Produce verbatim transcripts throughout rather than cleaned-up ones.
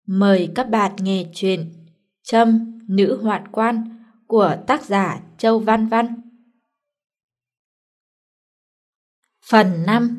Mời các bạn nghe chuyện Trâm, Nữ Hoạn Quan của tác giả Châu Văn Văn. Phần năm.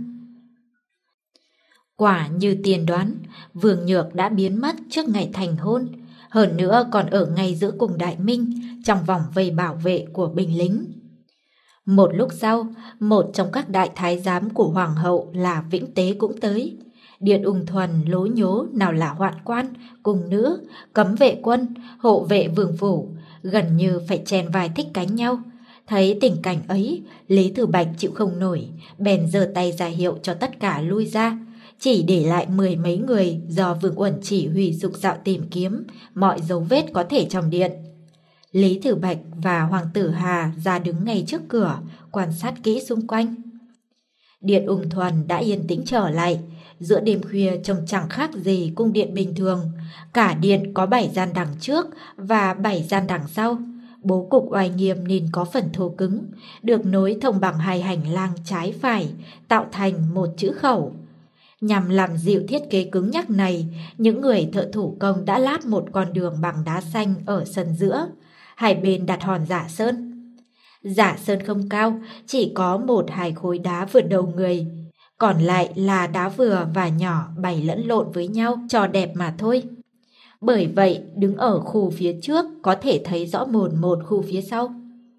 Quả như tiên đoán, Vương Nhược đã biến mất trước ngày thành hôn, hơn nữa còn ở ngay giữa cung đại minh trong vòng vây bảo vệ của binh lính. Một lúc sau, một trong các đại thái giám của hoàng hậu là Vĩnh Tế cũng tới. Điện Ung Thuần lố nhố nào là hoạn quan, cung nữ, cấm vệ quân, hộ vệ vương phủ, gần như phải chèn vai thích cánh nhau. Thấy tình cảnh ấy, Lý Thừa Bạch chịu không nổi, bèn giơ tay ra hiệu cho tất cả lui ra, chỉ để lại mười mấy người do Vương Uẩn chỉ huy sục sạo tìm kiếm mọi dấu vết có thể trong điện. Lý Thừa Bạch và Hoàng tử Hà ra đứng ngay trước cửa, quan sát kỹ xung quanh. Điện Ung Thuần đã yên tĩnh trở lại. Giữa đêm khuya trông chẳng khác gì cung điện bình thường. Cả điện có bảy gian đằng trước và bảy gian đằng sau. Bố cục oai nghiêm nên có phần thô cứng, được nối thông bằng hai hành lang trái phải, tạo thành một chữ khẩu. Nhằm làm dịu thiết kế cứng nhắc này, những người thợ thủ công đã lát một con đường bằng đá xanh ở sân giữa. Hai bên đặt hòn giả sơn. Giả sơn không cao, chỉ có một hai khối đá vượt đầu người. Còn lại là đá vừa và nhỏ bày lẫn lộn với nhau cho đẹp mà thôi. Bởi vậy, đứng ở khu phía trước có thể thấy rõ mồn một khu phía sau.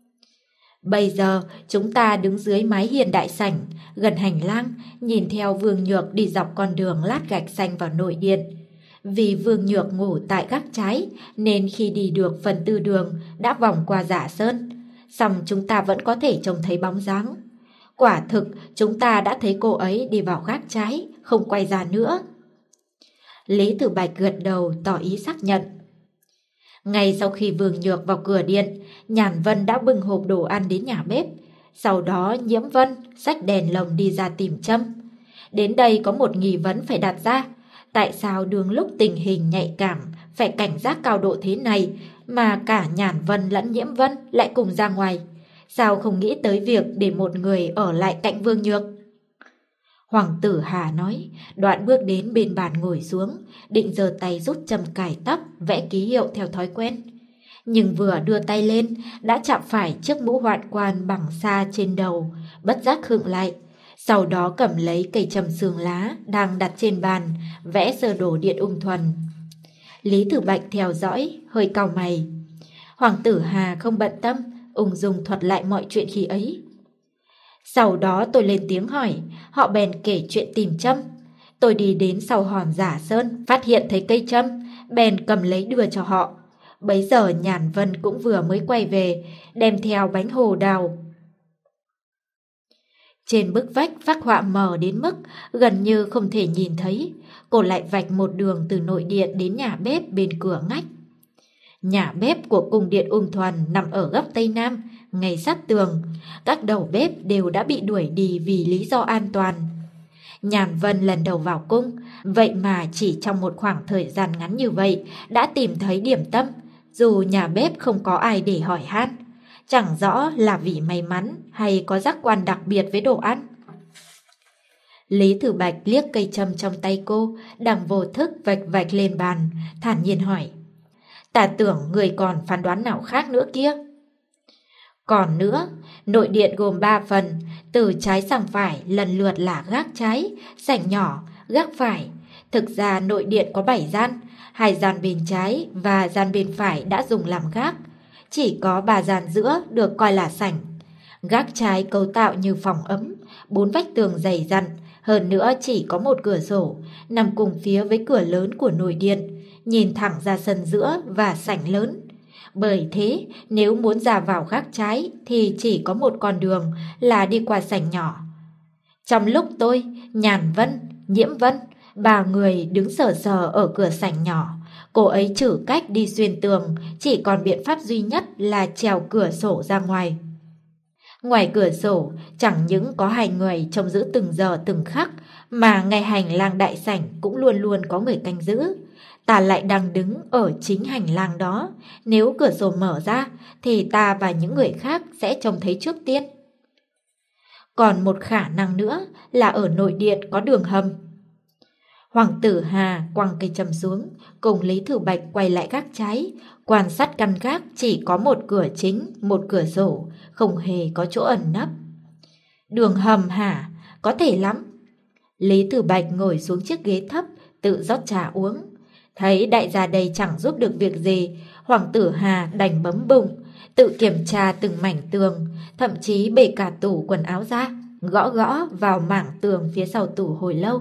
Bây giờ, chúng ta đứng dưới mái hiên đại sảnh, gần hành lang, nhìn theo Vương Nhược đi dọc con đường lát gạch xanh vào nội điện. Vì Vương Nhược ngủ tại gác trái, nên khi đi được phần tư đường đã vòng qua giả sơn. Song chúng ta vẫn có thể trông thấy bóng dáng. Quả thực, chúng ta đã thấy cô ấy đi vào gác trái, không quay ra nữa. Lý Tử Bạch gật đầu tỏ ý xác nhận. Ngay sau khi Vương Nhược vào cửa điện, Nhàn Vân đã bưng hộp đồ ăn đến nhà bếp. Sau đó Nhiễm Vân xách đèn lồng đi ra tìm Trâm. Đến đây có một nghi vấn phải đặt ra. Tại sao đường lúc tình hình nhạy cảm phải cảnh giác cao độ thế này mà cả Nhàn Vân lẫn Nhiễm Vân lại cùng ra ngoài? Sao không nghĩ tới việc để một người ở lại cạnh Vương Nhược? Hoàng tử Hà nói, đoạn bước đến bên bàn ngồi xuống, định giơ tay rút châm cài tóc, vẽ ký hiệu theo thói quen. Nhưng vừa đưa tay lên, đã chạm phải chiếc mũ hoạn quan bằng sa trên đầu, bất giác khựng lại. Sau đó cầm lấy cây châm xương lá đang đặt trên bàn, vẽ sơ đồ điện Ung Thuần. Lý Tử Bạch theo dõi, hơi cau mày. Hoàng tử Hà không bận tâm, ung dung thuật lại mọi chuyện khi ấy. Sau đó tôi lên tiếng hỏi, họ bèn kể chuyện tìm châm. Tôi đi đến sau hòn giả sơn, phát hiện thấy cây châm, bèn cầm lấy đưa cho họ. Bấy giờ Nhàn Vân cũng vừa mới quay về, đem theo bánh hồ đào. Trên bức vách phác họa mờ đến mức gần như không thể nhìn thấy. Cô lại vạch một đường từ nội điện đến nhà bếp bên cửa ngách. Nhà bếp của cung điện Ung Thuần nằm ở góc Tây Nam, ngay sát tường. Các đầu bếp đều đã bị đuổi đi vì lý do an toàn. Nhàn Vân lần đầu vào cung, vậy mà chỉ trong một khoảng thời gian ngắn như vậy đã tìm thấy điểm tâm, dù nhà bếp không có ai để hỏi han. Chẳng rõ là vì may mắn hay có giác quan đặc biệt với đồ ăn. Lý Thừa Bạch liếc cây châm trong tay cô, đang vô thức vạch vạch lên bàn, thản nhiên hỏi. Ta tưởng người còn phán đoán nào khác nữa kia. Còn nữa, nội điện gồm ba phần, từ trái sang phải lần lượt là gác trái, sảnh nhỏ, gác phải. Thực ra nội điện có bảy gian, hai gian bên trái và gian bên phải đã dùng làm gác. Chỉ có ba gian giữa được coi là sảnh. Gác trái cấu tạo như phòng ấm, bốn vách tường dày dặn, hơn nữa chỉ có một cửa sổ, nằm cùng phía với cửa lớn của nội điện, nhìn thẳng ra sân giữa và sảnh lớn. Bởi thế, nếu muốn ra vào gác trái thì chỉ có một con đường là đi qua sảnh nhỏ. Trong lúc tôi, Nhàn Vân, Nhiễm Vân, ba người đứng sờ sờ ở cửa sảnh nhỏ, cô ấy trừ cách đi xuyên tường, chỉ còn biện pháp duy nhất là trèo cửa sổ ra ngoài. Ngoài cửa sổ, chẳng những có hai người trông giữ từng giờ từng khắc, mà ngay hành lang đại sảnh cũng luôn luôn có người canh giữ. Ta lại đang đứng ở chính hành lang đó, nếu cửa sổ mở ra thì ta và những người khác sẽ trông thấy trước tiên. Còn một khả năng nữa là ở nội điện có đường hầm. Hoàng tử Hà quăng cây châm xuống, cùng Lý Thử Bạch quay lại gác trái, quan sát căn gác chỉ có một cửa chính, một cửa sổ, không hề có chỗ ẩn nấp. Đường hầm hả? Có thể lắm. Lý Thử Bạch ngồi xuống chiếc ghế thấp, tự rót trà uống. Thấy đại gia đây chẳng giúp được việc gì, Hoàng tử Hà đành bấm bụng, tự kiểm tra từng mảnh tường, thậm chí bể cả tủ quần áo ra, gõ gõ vào mảng tường phía sau tủ hồi lâu.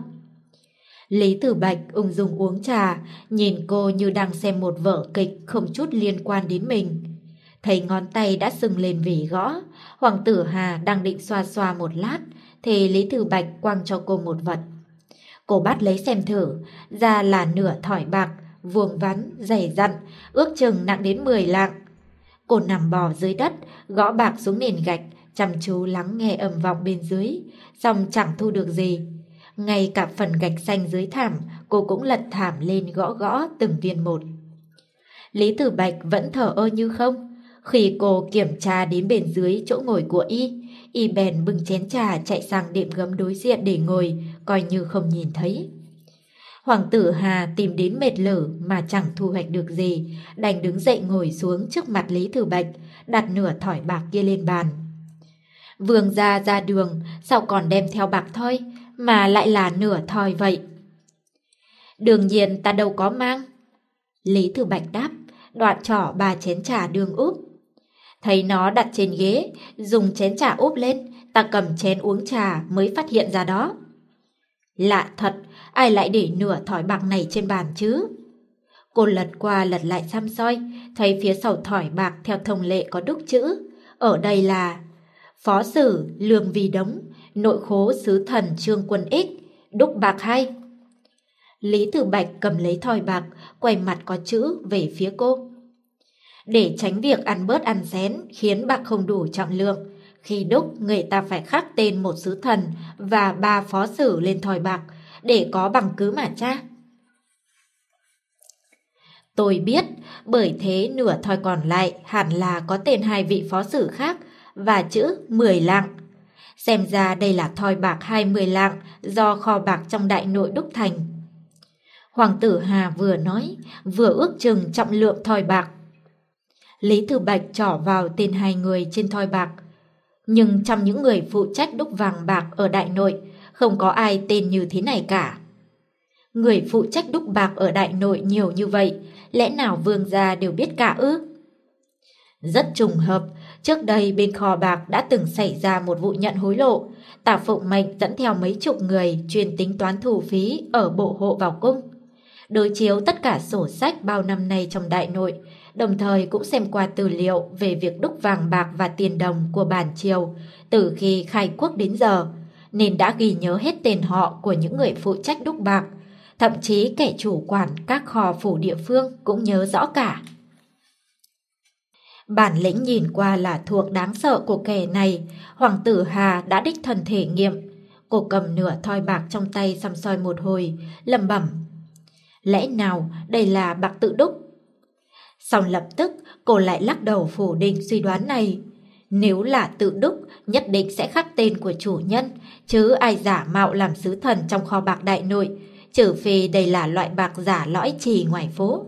Lý Tử Bạch ung dung uống trà, nhìn cô như đang xem một vở kịch không chút liên quan đến mình. Thấy ngón tay đã sưng lên vì gõ, Hoàng tử Hà đang định xoa xoa một lát, thì Lý Tử Bạch quăng cho cô một vật. Cô bắt lấy xem thử, ra là nửa thỏi bạc, vuông vắn, dày dặn, ước chừng nặng đến mười lạng. Cô nằm bò dưới đất, gõ bạc xuống nền gạch, chăm chú lắng nghe âm vọng bên dưới, xong chẳng thu được gì. Ngay cả phần gạch xanh dưới thảm, cô cũng lật thảm lên gõ gõ từng viên một. Lý Tử Bạch vẫn thở ơ như không. Khi cô kiểm tra đến bên dưới chỗ ngồi của y, y bèn bưng chén trà chạy sang đệm gấm đối diện để ngồi, coi như không nhìn thấy. Hoàng tử Hà tìm đến mệt lử mà chẳng thu hoạch được gì, đành đứng dậy ngồi xuống trước mặt Lý Tử Bạch, đặt nửa thỏi bạc kia lên bàn. Vương gia ra đường, sao còn đem theo bạc thoi, mà lại là nửa thỏi vậy? Đương nhiên ta đâu có mang. Lý Tử Bạch đáp, đoạn trỏ ba chén trà đường úp. Thấy nó đặt trên ghế, dùng chén trà úp lên, ta cầm chén uống trà mới phát hiện ra đó. Lạ thật, ai lại để nửa thỏi bạc này trên bàn chứ? Cô lật qua lật lại xăm soi, thấy phía sau thỏi bạc theo thông lệ có đúc chữ. Ở đây là Phó sử Lương Vi Đống, nội khố sứ thần Trương Quân Ích, đúc bạc hay. Lý Tử Bạch cầm lấy thỏi bạc, quay mặt có chữ về phía cô. Để tránh việc ăn bớt ăn xén khiến bạc không đủ trọng lượng, khi đúc người ta phải khắc tên một sứ thần và ba phó sử lên thỏi bạc để có bằng cứ mà tra. Tôi biết, bởi thế nửa thỏi còn lại hẳn là có tên hai vị phó sử khác và chữ mười lạng. Xem ra đây là thỏi bạc hai mươi lạng do kho bạc trong đại nội đúc thành. Hoàng tử Hà vừa nói, vừa ước chừng trọng lượng thỏi bạc. Lý Tử Bạch trỏ vào tên hai người trên thỏi bạc. Nhưng trong những người phụ trách đúc vàng bạc ở đại nội, không có ai tên như thế này cả. Người phụ trách đúc bạc ở đại nội nhiều như vậy, lẽ nào vương gia đều biết cả ư? Rất trùng hợp, trước đây bên kho bạc đã từng xảy ra một vụ nhận hối lộ. Tả Phụng Mệnh dẫn theo mấy chục người chuyên tính toán thu phí ở bộ hộ vào cung, đối chiếu tất cả sổ sách bao năm nay trong đại nội, đồng thời cũng xem qua tư liệu về việc đúc vàng bạc và tiền đồng của bản triều từ khi khai quốc đến giờ, nên đã ghi nhớ hết tên họ của những người phụ trách đúc bạc, thậm chí kẻ chủ quản các kho phủ địa phương cũng nhớ rõ cả. Bản lĩnh nhìn qua là thuộc đáng sợ của kẻ này, Hoàng tử Hà đã đích thân thể nghiệm. Cô cầm nửa thỏi bạc trong tay săm soi một hồi, lẩm bẩm: lẽ nào đây là bạc tự đúc? Xong lập tức cô lại lắc đầu phủ định suy đoán này. Nếu là tự đúc, nhất định sẽ khắc tên của chủ nhân, chứ ai giả mạo làm sứ thần trong kho bạc đại nội, trừ phi đây là loại bạc giả lõi chì ngoài phố.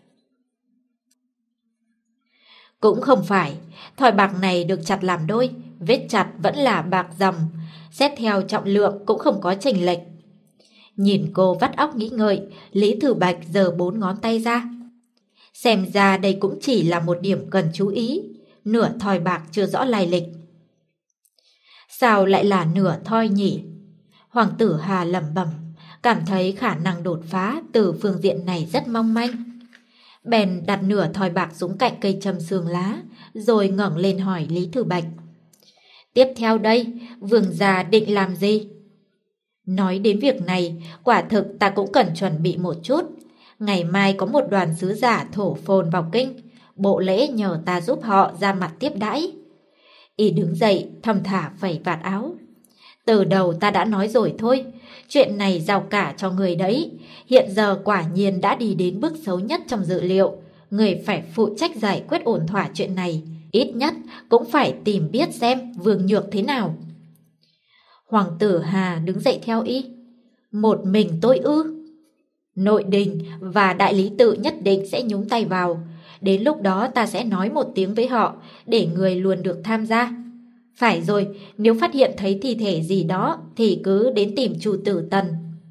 Cũng không phải, thỏi bạc này được chặt làm đôi, vết chặt vẫn là bạc dầm, xét theo trọng lượng cũng không có chênh lệch. Nhìn cô vắt óc nghĩ ngợi, Lý Tử Bạch giơ bốn ngón tay ra. Xem ra đây cũng chỉ là một điểm cần chú ý, nửa thỏi bạc chưa rõ lai lịch. Sao lại là nửa thỏi nhỉ? Hoàng tử Hà lẩm bẩm, cảm thấy khả năng đột phá từ phương diện này rất mong manh. Bèn đặt nửa thỏi bạc xuống cạnh cây châm xương lá, rồi ngẩng lên hỏi Lý Tử Bạch: tiếp theo đây, vương gia định làm gì? Nói đến việc này, quả thực ta cũng cần chuẩn bị một chút. Ngày mai có một đoàn sứ giả thổ phồn vào kinh, bộ lễ nhờ ta giúp họ ra mặt tiếp đãi. Y đứng dậy, thầm thả phẩy vạt áo. Từ đầu ta đã nói rồi thôi, chuyện này giao cả cho người đấy. Hiện giờ quả nhiên đã đi đến bước xấu nhất trong dự liệu. Người phải phụ trách giải quyết ổn thỏa chuyện này, ít nhất cũng phải tìm biết xem Vương Nhược thế nào. Hoàng tử Hà đứng dậy theo y. Một mình tôi ư? Nội đình và đại lý tự nhất định sẽ nhúng tay vào. Đến lúc đó ta sẽ nói một tiếng với họ để người luôn được tham gia. Phải rồi, nếu phát hiện thấy thi thể gì đó thì cứ đến tìm Chu Tử Tần.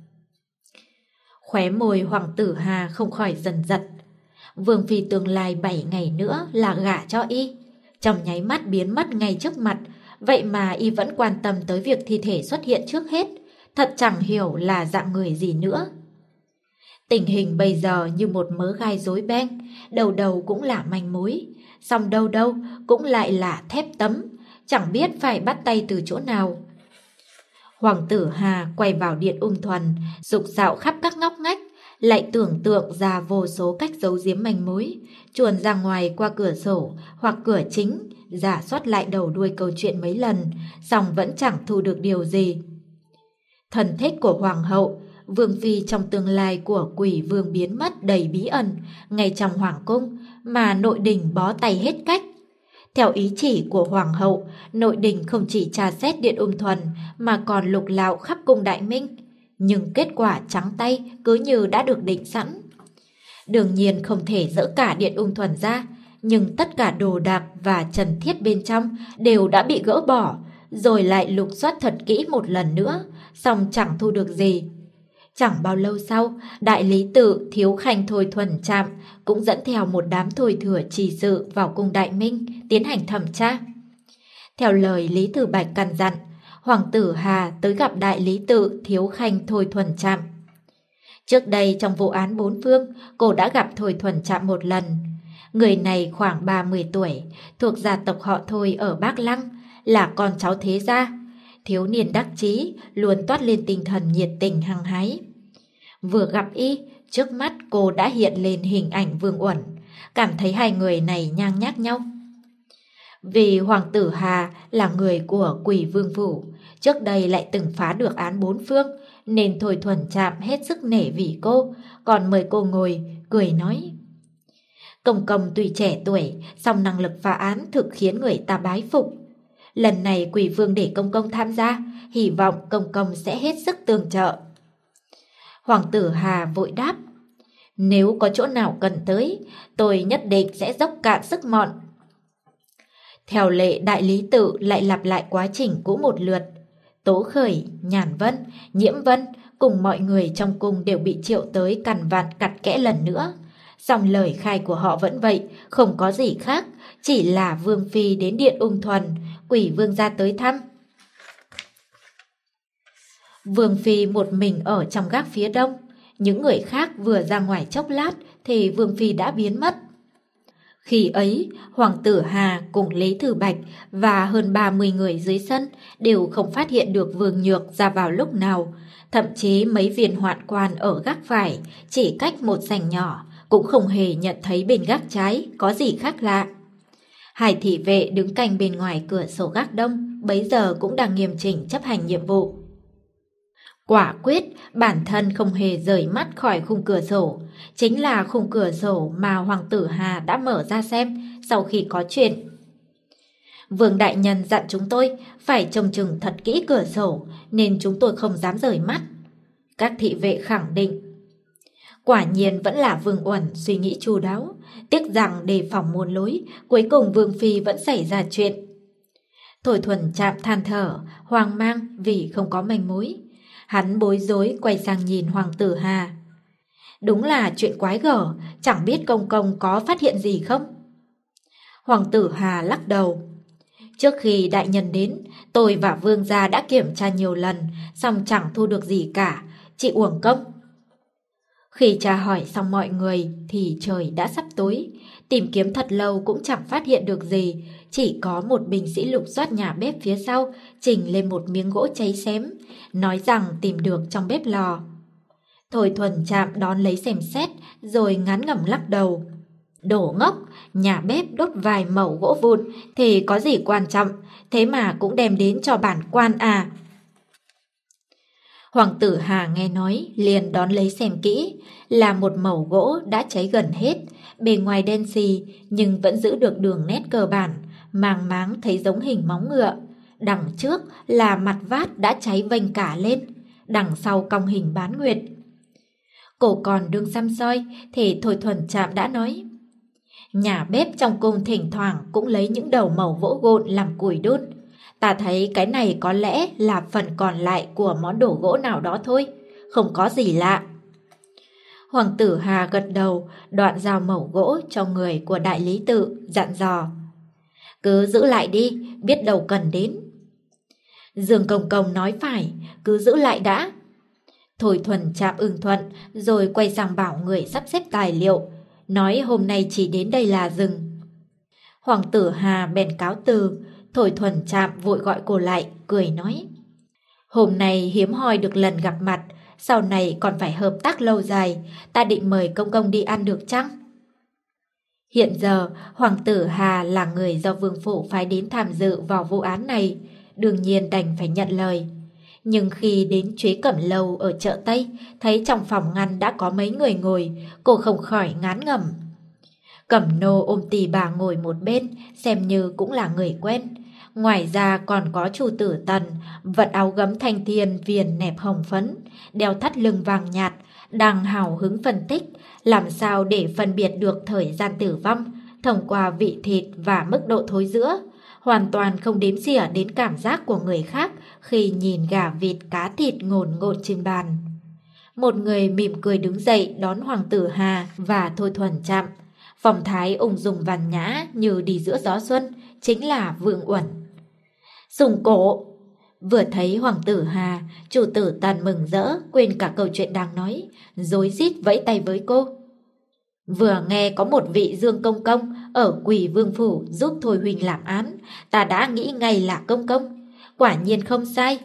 Khóe môi Hoàng tử Hà không khỏi dần giật. Vương phi tương lai bảy ngày nữa là gả cho y, trong nháy mắt biến mất ngay trước mặt, vậy mà y vẫn quan tâm tới việc thi thể xuất hiện trước hết, thật chẳng hiểu là dạng người gì nữa. Tình hình bây giờ như một mớ gai rối beng, đầu đầu cũng là manh mối, song đâu đâu cũng lại là thép tấm, chẳng biết phải bắt tay từ chỗ nào. Hoàng tử Hà quay vào điện Ung Thuần, rục rạo khắp các ngóc ngách, lại tưởng tượng ra vô số cách giấu giếm manh mối, chuồn ra ngoài qua cửa sổ hoặc cửa chính, rà soát lại đầu đuôi câu chuyện mấy lần, song vẫn chẳng thu được điều gì. Thần thích của hoàng hậu, vương phi trong tương lai của quỷ vương biến mất đầy bí ẩn, ngay trong hoàng cung mà nội đình bó tay hết cách. Theo ý chỉ của hoàng hậu, nội đình không chỉ tra xét điện Ung Thuần mà còn lục lạo khắp cung Đại Minh, nhưng kết quả trắng tay cứ như đã được định sẵn. Đương nhiên không thể dỡ cả điện Ung Thuần ra, nhưng tất cả đồ đạc và trần thiết bên trong đều đã bị gỡ bỏ, rồi lại lục soát thật kỹ một lần nữa, song chẳng thu được gì. Chẳng bao lâu sau, đại lý tự Thiếu Khanh Thôi Thuần Trạm cũng dẫn theo một đám thôi thừa trì sự vào cung Đại Minh tiến hành thẩm tra. Theo lời Lý Tử Bạch căn dặn, Hoàng tử Hà tới gặp đại lý tự Thiếu Khanh Thôi Thuần Trạm. Trước đây trong vụ án Bốn Phương, cô đã gặp Thôi Thuần Trạm một lần. Người này khoảng ba mươi tuổi, thuộc gia tộc họ Thôi ở Bác Lăng, là con cháu thế gia. Thiếu niên đắc chí, luôn toát lên tinh thần nhiệt tình hăng hái. Vừa gặp y, trước mắt cô đã hiện lên hình ảnh Vương Uẩn, cảm thấy hai người này nhang nhác nhau. Vì Hoàng tử Hà là người của Quỷ Vương Phủ, trước đây lại từng phá được án Bốn Phương, nên Thôi Thuần Trạm hết sức nể vì cô, còn mời cô ngồi, cười nói: Công công tuy trẻ tuổi, song năng lực phá án thực khiến người ta bái phục. Lần này Quỷ Vương để công công tham gia, hy vọng công công sẽ hết sức tương trợ. Hoàng tử Hà vội đáp: Nếu có chỗ nào cần tới, tôi nhất định sẽ dốc cạn sức mọn. Theo lệ, đại lý tự lại lặp lại quá trình cũ một lượt. Tố Khởi, Nhàn Vân, Nhiễm Vân cùng mọi người trong cung đều bị triệu tới cằn vặn cặt kẽ lần nữa. Song lời khai của họ vẫn vậy, không có gì khác, chỉ là Vương phi đến điện Ung Thuần, Quỷ Vương ra tới thăm. Vương phi một mình ở trong gác phía đông, những người khác vừa ra ngoài chốc lát thì Vương phi đã biến mất. Khi ấy, Hoàng tử Hà cùng Lý Thư Bạch và hơn ba mươi người dưới sân đều không phát hiện được Vương Nhược ra vào lúc nào. Thậm chí mấy viên hoạn quan ở gác phải, chỉ cách một sảnh nhỏ, cũng không hề nhận thấy bên gác trái có gì khác lạ. Hai thị vệ đứng canh bên ngoài cửa sổ gác đông, bấy giờ cũng đang nghiêm chỉnh chấp hành nhiệm vụ. Quả quyết, bản thân không hề rời mắt khỏi khung cửa sổ, chính là khung cửa sổ mà Hoàng tử Hà đã mở ra xem sau khi có chuyện. Vương đại nhân dặn chúng tôi phải trông chừng thật kỹ cửa sổ, nên chúng tôi không dám rời mắt. Các thị vệ khẳng định. Quả nhiên vẫn là Vương Uẩn suy nghĩ chu đáo, tiếc rằng đề phòng muôn lối, cuối cùng Vương phi vẫn xảy ra chuyện. Thôi Thuần Trạm than thở, hoang mang vì không có manh mối. Hắn bối rối quay sang nhìn Hoàng tử Hà. Đúng là chuyện quái gở, chẳng biết công công có phát hiện gì không? Hoàng tử Hà lắc đầu. Trước khi đại nhân đến, tôi và Vương gia đã kiểm tra nhiều lần, song chẳng thu được gì cả, chỉ uổng công. Khi tra hỏi xong mọi người thì trời đã sắp tối, tìm kiếm thật lâu cũng chẳng phát hiện được gì, chỉ có một binh sĩ lục soát nhà bếp phía sau chỉnh lên một miếng gỗ cháy xém, nói rằng tìm được trong bếp lò. Thôi Thuần Trạm đón lấy xem xét rồi ngán ngẩm lắc đầu. Đổ ngốc, nhà bếp đốt vài mẩu gỗ vụn thì có gì quan trọng, thế mà cũng đem đến cho bản quan à. Hoàng tử Hà nghe nói liền đón lấy xem kỹ, là một mẩu gỗ đã cháy gần hết, bề ngoài đen xì nhưng vẫn giữ được đường nét cơ bản, màng máng thấy giống hình móng ngựa. Đằng trước là mặt vát đã cháy vênh cả lên, đằng sau cong hình bán nguyệt. Cổ còn đương xăm soi thì Thôi Thuần Trạm đã nói: Nhà bếp trong cung thỉnh thoảng cũng lấy những đầu mẩu vỗ gộn làm củi đun. Ta thấy cái này có lẽ là phần còn lại của món đồ gỗ nào đó thôi, không có gì lạ. Hoàng tử Hà gật đầu, đoạn giao mẩu gỗ cho người của đại lý tự, dặn dò: Cứ giữ lại đi, biết đâu cần đến. Dương Công Công nói phải, cứ giữ lại đã. Thôi Thuần Trạm ưng thuận, rồi quay sang bảo người sắp xếp tài liệu, nói hôm nay chỉ đến đây là dừng. Hoàng tử Hà bèn cáo từ. Thôi Thuần Trạm vội gọi cô lại, cười nói: Hôm nay hiếm hoi được lần gặp mặt, sau này còn phải hợp tác lâu dài, ta định mời công công đi ăn được chăng? Hiện giờ Hoàng tử Hà là người do Vương Phủ phái đến tham dự vào vụ án này, đương nhiên đành phải nhận lời. Nhưng khi đến Chuế Cẩm Lâu ở chợ Tây, thấy trong phòng ngăn đã có mấy người ngồi, cô không khỏi ngán ngẩm. Cẩm nô ôm tì bà ngồi một bên, xem như cũng là người quen. Ngoài ra còn có Chu Tử Tần, vận áo gấm thanh thiên viền nẹp hồng phấn, đeo thắt lưng vàng nhạt, đang hào hứng phân tích làm sao để phân biệt được thời gian tử vong thông qua vị thịt và mức độ thối giữa, hoàn toàn không đếm xỉa đến cảm giác của người khác khi nhìn gà vịt cá thịt ngổn ngộn trên bàn. Một người mỉm cười đứng dậy đón Hoàng tử Hà và Thôi Thuần Trạm, phong thái ung dung văn nhã như đi giữa gió xuân, chính là Vương Uẩn. Sùng cổ! Vừa thấy Hoàng tử Hà, Chủ tử Tần mừng rỡ, quên cả câu chuyện đang nói, rối rít vẫy tay với cô. Vừa nghe có một vị Dương Công Công ở Quỷ Vương Phủ giúp Thôi huynh làm án, ta đã nghĩ ngay là Công Công, quả nhiên không sai.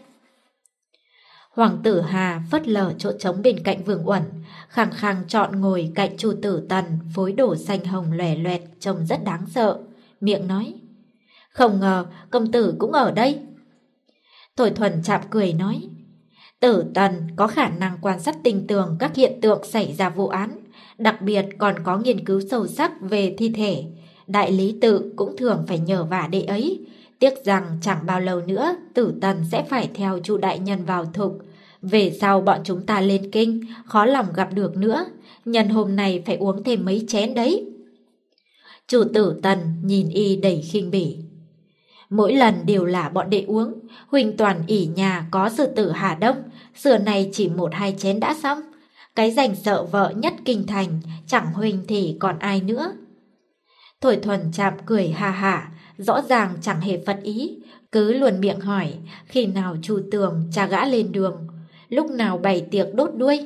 Hoàng tử Hà phất lờ chỗ trống bên cạnh Vương Uẩn, khăng khăng chọn ngồi cạnh Chu tử Tần phối đồ xanh hồng lòe loẹt trông rất đáng sợ, miệng nói: Không ngờ công tử cũng ở đây. Thôi Thuần Trạm cười nói: Tử Tần có khả năng quan sát tinh tường các hiện tượng xảy ra vụ án, đặc biệt còn có nghiên cứu sâu sắc về thi thể. Đại lý tự cũng thường phải nhờ vả đệ ấy. Tiếc rằng chẳng bao lâu nữa Tử Tần sẽ phải theo Chu đại nhân vào thục. Về sau bọn chúng ta lên kinh, khó lòng gặp được nữa. Nhân hôm nay phải uống thêm mấy chén đấy. Chủ Tử Tần nhìn y đầy khinh bỉ: Mỗi lần đều là bọn đệ uống, huynh toàn ỷ nhà có sư tử Hà Đông, xưa này chỉ một hai chén đã xong. Cái danh sợ vợ nhất kinh thành, chẳng huynh thì còn ai nữa. Thôi Thuần Trạm cười ha hả, rõ ràng chẳng hề phật ý, cứ luồn miệng hỏi khi nào Chu Tường cha gã lên đường, lúc nào bày tiệc đốt đuôi.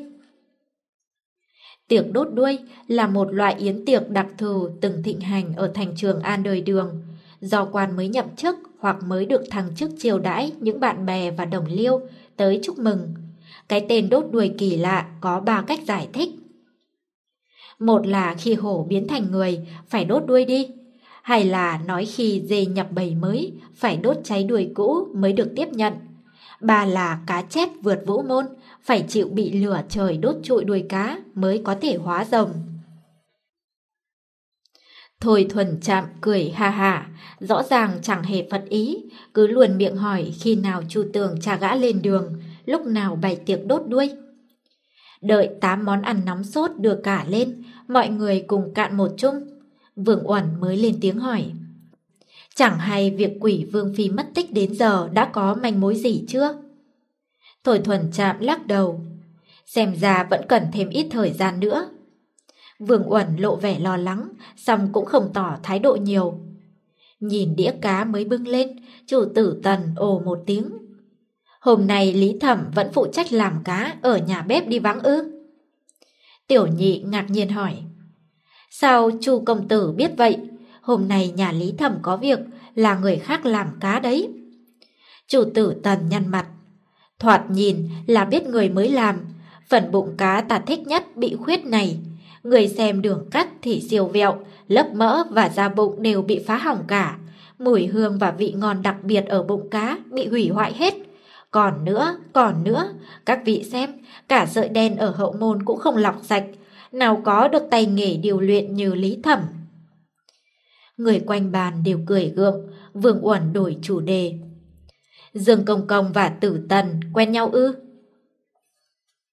Tiệc đốt đuôi là một loại yến tiệc đặc thù từng thịnh hành ở thành Trường An đời Đường, do quan mới nhậm chức hoặc mới được thăng chức chiêu đãi những bạn bè và đồng liêu tới chúc mừng. Cái tên đốt đuôi kỳ lạ có ba cách giải thích. Một là khi hổ biến thành người phải đốt đuôi đi, hay là nói khi dê nhập bầy mới phải đốt cháy đuôi cũ mới được tiếp nhận. Ba là cá chép vượt vũ môn phải chịu bị lửa trời đốt trụi đuôi cá mới có thể hóa rồng. Thôi Thuần Trạm cười ha hả, rõ ràng chẳng hề phật ý, cứ luồn miệng hỏi khi nào Chu Tường cha gã lên đường, lúc nào bày tiệc đốt đuôi. Đợi tám món ăn nóng sốt đưa cả lên, mọi người cùng cạn một chung, Vương Uẩn mới lên tiếng hỏi: Chẳng hay việc Quỷ Vương Phi mất tích đến giờ đã có manh mối gì chưa? Thôi Thuần Trạm lắc đầu: Xem ra vẫn cần thêm ít thời gian nữa. Vương Uẩn lộ vẻ lo lắng, song cũng không tỏ thái độ nhiều. Nhìn đĩa cá mới bưng lên, Chủ Tử Tần ồ một tiếng: Hôm nay Lý Thẩm vẫn phụ trách làm cá ở nhà bếp đi vắng ư? Tiểu Nhị ngạc nhiên hỏi: Sao Chu công tử biết vậy? Hôm nay nhà Lý Thẩm có việc, là người khác làm cá đấy. Chủ Tử Tần nhăn mặt: Thoạt nhìn là biết người mới làm. Phần bụng cá ta thích nhất bị khuyết này, người xem đường cắt thì siêu vẹo, lớp mỡ và da bụng đều bị phá hỏng cả. Mùi hương và vị ngon đặc biệt ở bụng cá bị hủy hoại hết. Còn nữa, còn nữa, các vị xem, cả sợi đen ở hậu môn cũng không lọc sạch, nào có được tay nghề điều luyện như Lý Thẩm. Người quanh bàn đều cười gượng. Vương Uẩn đổi chủ đề: Dương Công Công và Tử Tần quen nhau ư?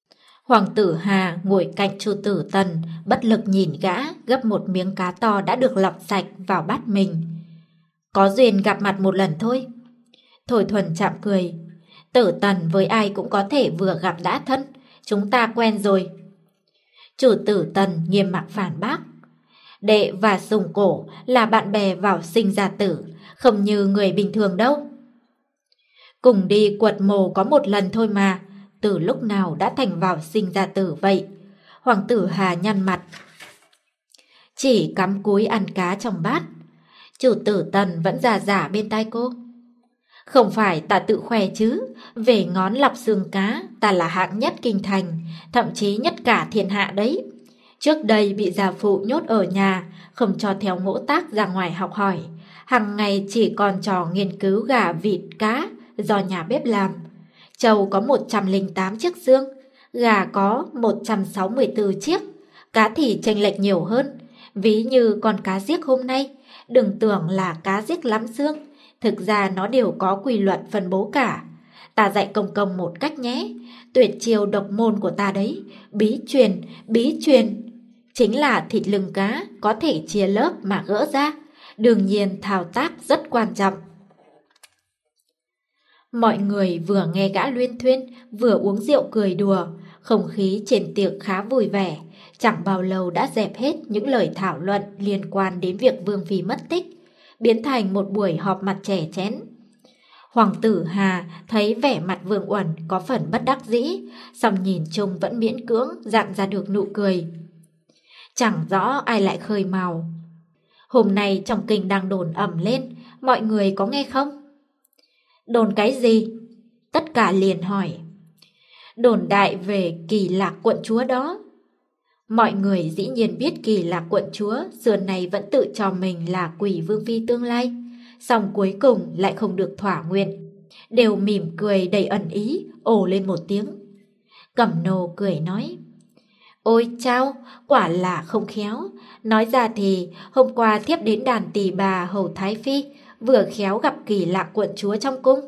Hoàng tử Hà ngồi cạnh Chu Tử Tần, bất lực nhìn gã gấp một miếng cá to đã được lọc sạch vào bát mình. Có duyên gặp mặt một lần thôi. Thôi Thuần chạm cười. Tử Tần với ai cũng có thể vừa gặp đã thân, chúng ta quen rồi. Chủ Tử Tần nghiêm mặt phản bác. Đệ và Sùng Cổ là bạn bè vào sinh ra tử, không như người bình thường đâu. Cùng đi quật mồ có một lần thôi mà, từ lúc nào đã thành vào sinh ra tử vậy? Hoàng tử Hà nhăn mặt, chỉ cắm cúi ăn cá trong bát. Chủ Tử Tần vẫn già giả bên tai cô. Không phải ta tự khoe chứ, về ngón lọc xương cá ta là hạng nhất kinh thành, thậm chí nhất cả thiên hạ đấy. Trước đây bị già phụ nhốt ở nhà, không cho theo ngũ tác ra ngoài học hỏi, hàng ngày chỉ còn trò nghiên cứu gà vịt cá do nhà bếp làm. Trâu có một trăm lẻ tám chiếc xương, gà có một trăm sáu mươi tư chiếc, cá thì chênh lệch nhiều hơn. Ví như con cá giếc hôm nay, đừng tưởng là cá giếc lắm xương, thực ra nó đều có quy luật phân bố cả. Ta dạy công công một cách nhé, tuyệt chiêu độc môn của ta đấy, bí truyền, bí truyền. Chính là thịt lưng cá có thể chia lớp mà gỡ ra, đương nhiên thao tác rất quan trọng. Mọi người vừa nghe gã luyên thuyên, vừa uống rượu cười đùa, không khí trên tiệc khá vui vẻ. Chẳng bao lâu đã dẹp hết những lời thảo luận liên quan đến việc Vương Phi mất tích, biến thành một buổi họp mặt chè chén. Hoàng tử Hà thấy vẻ mặt Vương Uẩn có phần bất đắc dĩ, song nhìn chung vẫn miễn cưỡng dặn ra được nụ cười. Chẳng rõ ai lại khơi mào. Hôm nay trong kinh đang đồn ầm lên, mọi người có nghe không? Đồn cái gì? Tất cả liền hỏi. Đồn đại về Kỳ Lạc quận chúa đó. Mọi người dĩ nhiên biết Kỳ Lạc quận chúa xưa này vẫn tự cho mình là Quỷ Vương Phi tương lai, song cuối cùng lại không được thỏa nguyện, đều mỉm cười đầy ẩn ý, ồ lên một tiếng. Cẩm Nô cười nói, ôi chao, quả là không khéo. Nói ra thì hôm qua thiếp đến đàn tỳ bà hầu thái phi, vừa khéo gặp Kỳ Lạc quận chúa trong cung.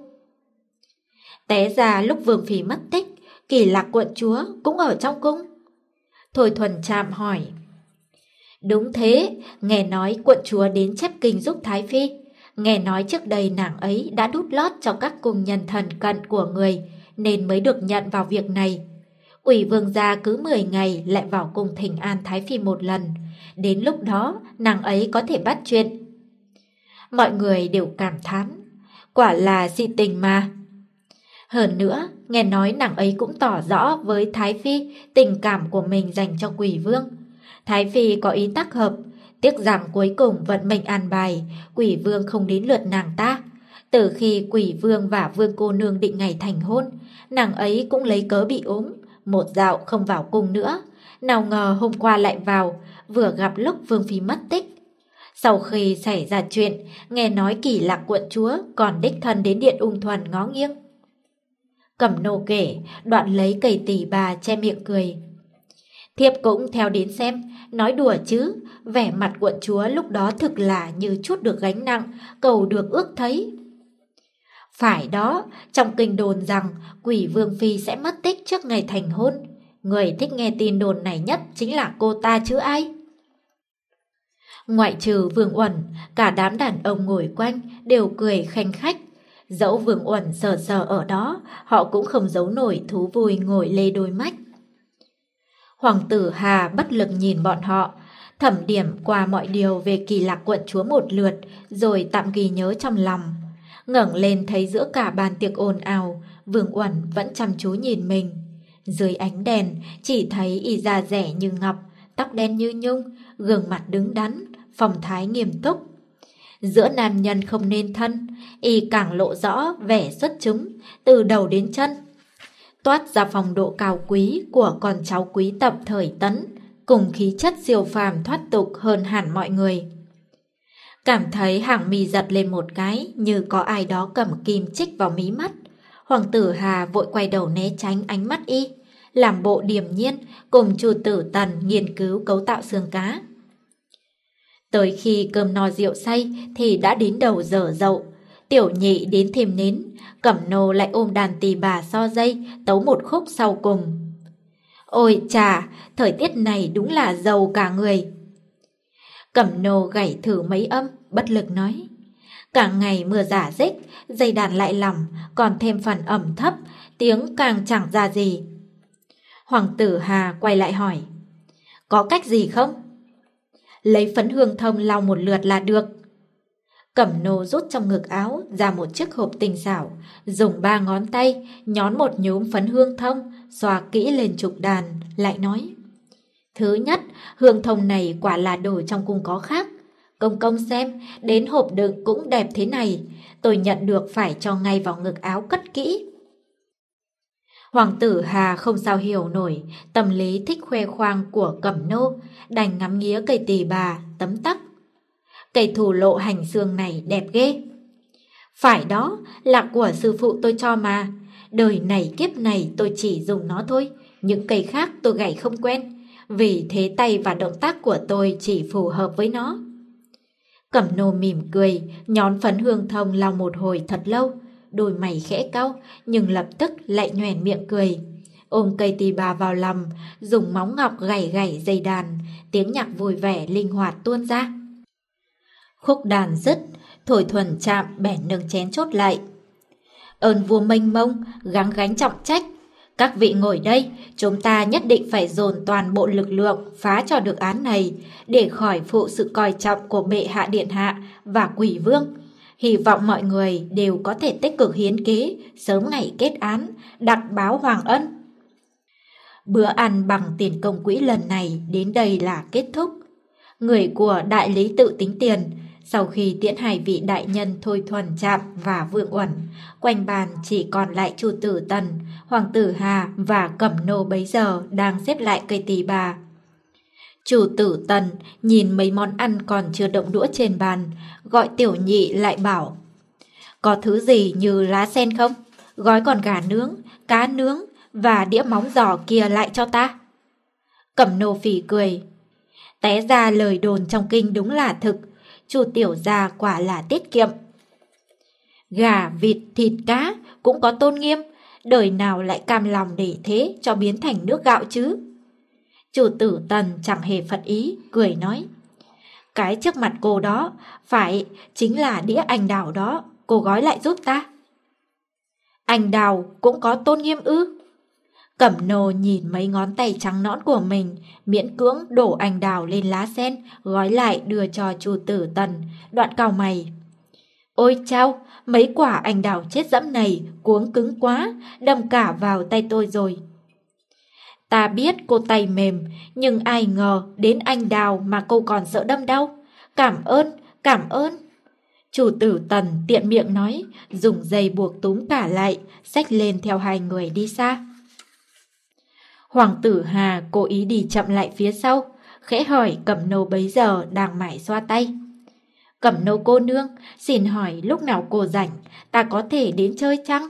Té ra lúc Vương Phi mất tích, Kỳ Lạc quận chúa cũng ở trong cung. Thôi Thuần Trạm hỏi. Đúng thế, nghe nói quận chúa đến chép kinh giúp thái phi. Nghe nói trước đây nàng ấy đã đút lót cho các cung nhân thần cận của người, nên mới được nhận vào việc này. Ủy vương gia cứ mười ngày lại vào cung thỉnh an thái phi một lần, đến lúc đó nàng ấy có thể bắt chuyện. Mọi người đều cảm thán, quả là dị tình mà. Hơn nữa, nghe nói nàng ấy cũng tỏ rõ với thái phi tình cảm của mình dành cho Quỷ Vương. Thái phi có ý tác hợp, tiếc rằng cuối cùng vận mệnh an bài, Quỷ Vương không đến lượt nàng ta. Từ khi Quỷ Vương và Vương cô nương định ngày thành hôn, nàng ấy cũng lấy cớ bị ốm, một dạo không vào cung nữa. Nào ngờ hôm qua lại vào, vừa gặp lúc Vương Phi mất tích. Sau khi xảy ra chuyện, nghe nói Kỳ Lạc quận chúa còn đích thân đến điện Ung Thuần ngó nghiêng. Cẩm Nô kể, đoạn lấy cây tỳ bà che miệng cười. Thiếp cũng theo đến xem, nói đùa chứ, vẻ mặt quận chúa lúc đó thực là như chút được gánh nặng, cầu được ước thấy. Phải đó, trong kinh đồn rằng Quỷ Vương Phi sẽ mất tích trước ngày thành hôn. Người thích nghe tin đồn này nhất chính là cô ta chứ ai. Ngoại trừ Vương Uẩn, cả đám đàn ông ngồi quanh đều cười khanh khách. Dẫu Vương Uẩn sờ sờ ở đó, họ cũng không giấu nổi thú vui ngồi lê đôi mắt. Hoàng tử Hà bất lực nhìn bọn họ, thẩm điểm qua mọi điều về Kỳ Lạc quận chúa một lượt, rồi tạm ghi nhớ trong lòng. Ngẩng lên thấy giữa cả bàn tiệc ồn ào, Vương Uẩn vẫn chăm chú nhìn mình. Dưới ánh đèn, chỉ thấy y da rẻ như ngọc, tóc đen như nhung, gương mặt đứng đắn, phong thái nghiêm túc. Giữa nam nhân không nên thân, y càng lộ rõ vẻ xuất chúng, từ đầu đến chân. Toát ra phong độ cao quý của con cháu quý tộc thời Tấn, cùng khí chất siêu phàm thoát tục hơn hẳn mọi người. Cảm thấy hàng mi giật lên một cái như có ai đó cầm kim chích vào mí mắt. Hoàng tử Hà vội quay đầu né tránh ánh mắt y, làm bộ điềm nhiên cùng Chu Tử Tần nghiên cứu cấu tạo xương cá. Tới khi cơm no rượu say thì đã đến đầu giờ dậu. Tiểu nhị đến thêm nến, Cẩm Nô lại ôm đàn tỳ bà so dây tấu một khúc sau cùng. Ôi chà, thời tiết này đúng là giàu cả người. Cẩm nô gảy thử mấy âm, bất lực nói. Cả ngày mưa rả rích, dây đàn lại lỏng, còn thêm phần ẩm thấp, tiếng càng chẳng ra gì. Hoàng tử Hà quay lại hỏi. Có cách gì không? Lấy phấn hương thông lau một lượt là được. Cẩm nô rút trong ngực áo ra một chiếc hộp tinh xảo, dùng ba ngón tay nhón một nhúm phấn hương thông, xoa kỹ lên trục đàn, lại nói. Thứ nhất, hương thông này quả là đồ trong cung có khác. Công công xem, đến hộp đựng cũng đẹp thế này, tôi nhận được phải cho ngay vào ngực áo cất kỹ. Hoàng tử Hà không sao hiểu nổi tâm lý thích khoe khoang của Cẩm nô, đành ngắm nghía cây tỳ bà, tấm tắc. Cây thù lộ hành xương này đẹp ghê. Phải đó, là của sư phụ tôi cho mà. Đời này kiếp này tôi chỉ dùng nó thôi, những cây khác tôi gảy không quen, vì thế tay và động tác của tôi chỉ phù hợp với nó. Cẩm nô mỉm cười, nhón phấn hương thông lau một hồi thật lâu, đôi mày khẽ cau, nhưng lập tức lại nhoẻn miệng cười. Ôm cây tỳ bà vào lòng, dùng móng ngọc gảy gảy dây đàn, tiếng nhạc vui vẻ linh hoạt tuôn ra. Khúc đàn dứt, thổi thuần chạm bèn nâng chén chốt lại. Ơn vua mênh mông, gắng gánh trọng trách. Các vị ngồi đây, chúng ta nhất định phải dồn toàn bộ lực lượng phá cho được án này, để khỏi phụ sự coi trọng của bệ hạ điện hạ và quỷ vương. Hy vọng mọi người đều có thể tích cực hiến kế, sớm ngày kết án, đặc báo hoàng ân. Bữa ăn bằng tiền công quỹ lần này đến đây là kết thúc. Người của đại lý tự tính tiền. Sau khi tiễn hai vị đại nhân Thôi Thuần Trạm và Vương Uẩn, quanh bàn chỉ còn lại Chu Tử Tần, Hoàng tử Hà và Cẩm nô bấy giờ đang xếp lại cây tỳ bà. Chu Tử Tần nhìn mấy món ăn còn chưa động đũa trên bàn, gọi tiểu nhị lại bảo. Có thứ gì như lá sen không? Gói con gà nướng, cá nướng và đĩa móng giò kia lại cho ta. Cẩm nô phì cười. Té ra lời đồn trong kinh đúng là thực, Chu tiểu gia quả là tiết kiệm. Gà, vịt, thịt, cá cũng có tôn nghiêm, đời nào lại cam lòng để thế cho biến thành nước gạo chứ? Chu Tử Tần chẳng hề phật ý, cười nói. Cái trước mặt cô đó, phải, chính là đĩa anh đào đó, cô gói lại giúp ta. Anh đào cũng có tôn nghiêm ư? Cẩm nô nhìn mấy ngón tay trắng nõn của mình, miễn cưỡng đổ anh đào lên lá sen, gói lại đưa cho Chu Tử Tần, đoạn cau mày. Ôi chao, mấy quả anh đào chết dẫm này cuống cứng quá, đâm cả vào tay tôi rồi. Ta biết cô tay mềm, nhưng ai ngờ đến anh đào mà cô còn sợ đâm đau. Cảm ơn, cảm ơn. Chu Tử Tần tiện miệng nói, dùng dây buộc túm cả lại, xách lên theo hai người đi xa. Hoàng tử Hà cố ý đi chậm lại phía sau, khẽ hỏi Cẩm nô bấy giờ đang mải xoa tay. Cẩm nô cô nương, xin hỏi lúc nào cô rảnh, ta có thể đến chơi chăng?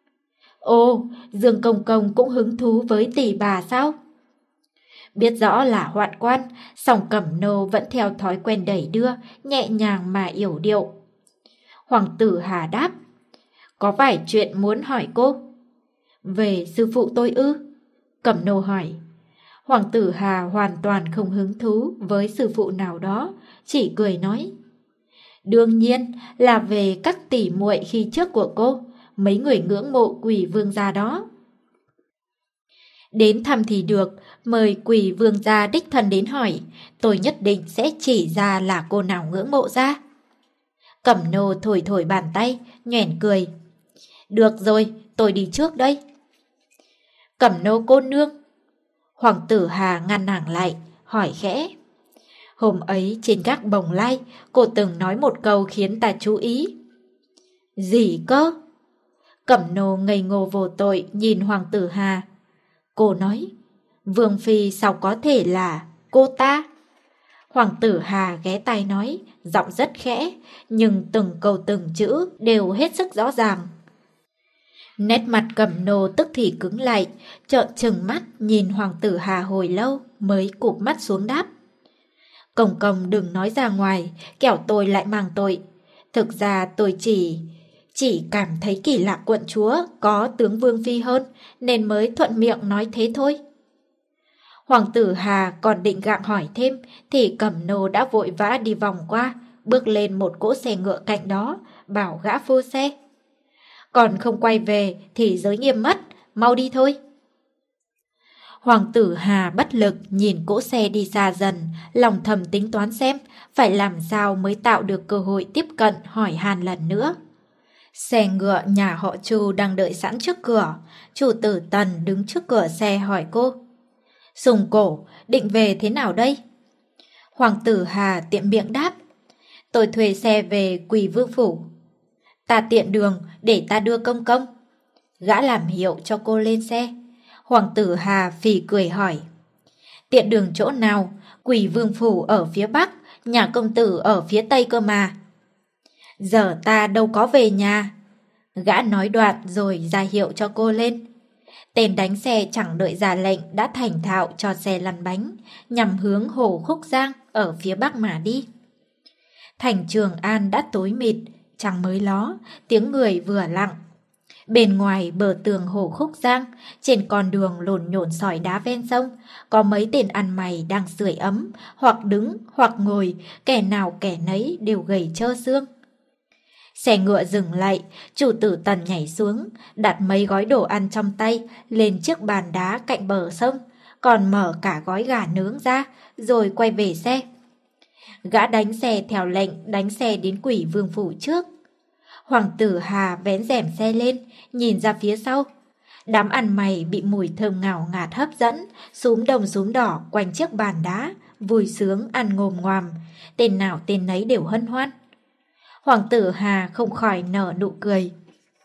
Ồ, Dương Công Công cũng hứng thú với tỷ bà sao? Biết rõ là hoạn quan, song Cẩm nô vẫn theo thói quen đẩy đưa, nhẹ nhàng mà yểu điệu. Hoàng tử Hà đáp. Có vài chuyện muốn hỏi cô. Về sư phụ tôi ư? Cẩm nô hỏi. Hoàng tử Hà hoàn toàn không hứng thú với sư phụ nào đó, chỉ cười nói. Đương nhiên là về các tỷ muội khi trước của cô, mấy người ngưỡng mộ Quỷ vương gia đó. Đến thăm thì được, mời Quỷ vương gia đích thân đến hỏi, tôi nhất định sẽ chỉ ra là cô nào ngưỡng mộ ra. Cẩm nô thổi thổi bàn tay, nhoẻn cười. Được rồi, tôi đi trước đây. Cẩm nô cô nương. Hoàng tử Hà ngăn nàng lại, hỏi khẽ. Hôm ấy trên các bồng lai, cô từng nói một câu khiến ta chú ý. Gì cơ? Cẩm nô ngây ngô vô tội nhìn Hoàng tử Hà. Cô nói, Vương Phi sao có thể là cô ta? Hoàng tử Hà ghé tai nói, giọng rất khẽ, nhưng từng câu từng chữ đều hết sức rõ ràng. Nét mặt Cẩm nô tức thì cứng lại, trợn trừng mắt nhìn Hoàng tử Hà hồi lâu mới cụp mắt xuống đáp. Công công đừng nói ra ngoài, kẻo tôi lại mang tội. Thực ra tôi chỉ... chỉ cảm thấy kỳ lạ quận chúa có tướng Vương Phi hơn, nên mới thuận miệng nói thế thôi. Hoàng tử Hà còn định gặng hỏi thêm thì Cẩm Nô đã vội vã đi vòng qua, bước lên một cỗ xe ngựa cạnh đó, bảo gã phô xe. Còn không quay về thì giới nghiêm mất, mau đi thôi. Hoàng tử Hà bất lực nhìn cỗ xe đi xa dần, lòng thầm tính toán xem phải làm sao mới tạo được cơ hội tiếp cận hỏi han lần nữa. Xe ngựa nhà họ Chu đang đợi sẵn trước cửa, chủ tử Tần đứng trước cửa xe hỏi cô. Sùng Cổ, định về thế nào đây? Hoàng tử Hà tiện miệng đáp. Tôi thuê xe về Quỳ Vương Phủ. Ta tiện đường để ta đưa công công. Gã làm hiệu cho cô lên xe. Hoàng tử Hà phì cười hỏi. Tiện đường chỗ nào? Quỳ Vương Phủ ở phía bắc, nhà công tử ở phía tây cơ mà. Giờ ta đâu có về nhà. Gã nói đoạn rồi ra hiệu cho cô lên. Tên đánh xe chẳng đợi ra lệnh đã thành thạo cho xe lăn bánh, nhằm hướng hồ Khúc Giang ở phía bắc mà đi. Thành Trường An đã tối mịt, trăng mới ló, tiếng người vừa lặng. Bên ngoài bờ tường hồ Khúc Giang, trên con đường lồn nhổn sỏi đá ven sông, có mấy tên ăn mày đang sưởi ấm, hoặc đứng hoặc ngồi, kẻ nào kẻ nấy đều gầy trơ xương. Xe ngựa dừng lại, chủ tử Tần nhảy xuống, đặt mấy gói đồ ăn trong tay lên chiếc bàn đá cạnh bờ sông, còn mở cả gói gà nướng ra, rồi quay về xe. Gã đánh xe theo lệnh đánh xe đến Quỷ Vương Phủ trước. Hoàng tử Hà vén rèm xe lên, nhìn ra phía sau. Đám ăn mày bị mùi thơm ngào ngạt hấp dẫn, xúm đồng xúm đỏ quanh chiếc bàn đá, vui sướng ăn ngồm ngoàm, tên nào tên nấy đều hân hoan. Hoàng tử Hà không khỏi nở nụ cười.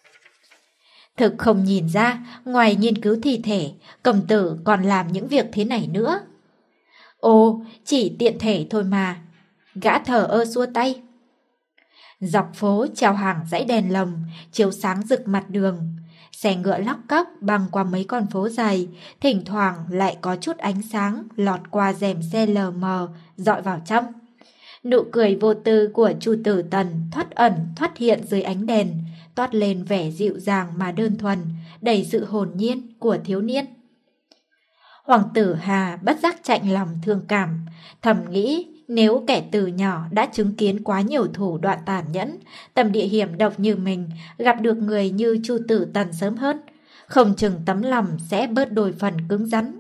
Thực không nhìn ra, ngoài nghiên cứu thi thể, công tử còn làm những việc thế này nữa. Ồ, chỉ tiện thể thôi mà. Gã thờ ơ xua tay. Dọc phố treo hàng dãy đèn lồng, chiếu sáng rực mặt đường. Xe ngựa lóc cóc băng qua mấy con phố dài, thỉnh thoảng lại có chút ánh sáng lọt qua rèm xe lờ mờ, dọi vào trong. Nụ cười vô tư của chủ tử Tần thoát ẩn thoát hiện dưới ánh đèn, toát lên vẻ dịu dàng mà đơn thuần, đầy sự hồn nhiên của thiếu niên. Hoàng tử Hà bất giác chạnh lòng thương cảm, thầm nghĩ nếu kẻ từ nhỏ đã chứng kiến quá nhiều thủ đoạn tàn nhẫn, tầm địa hiểm độc như mình, gặp được người như chủ tử Tần sớm hơn, không chừng tấm lòng sẽ bớt đôi phần cứng rắn.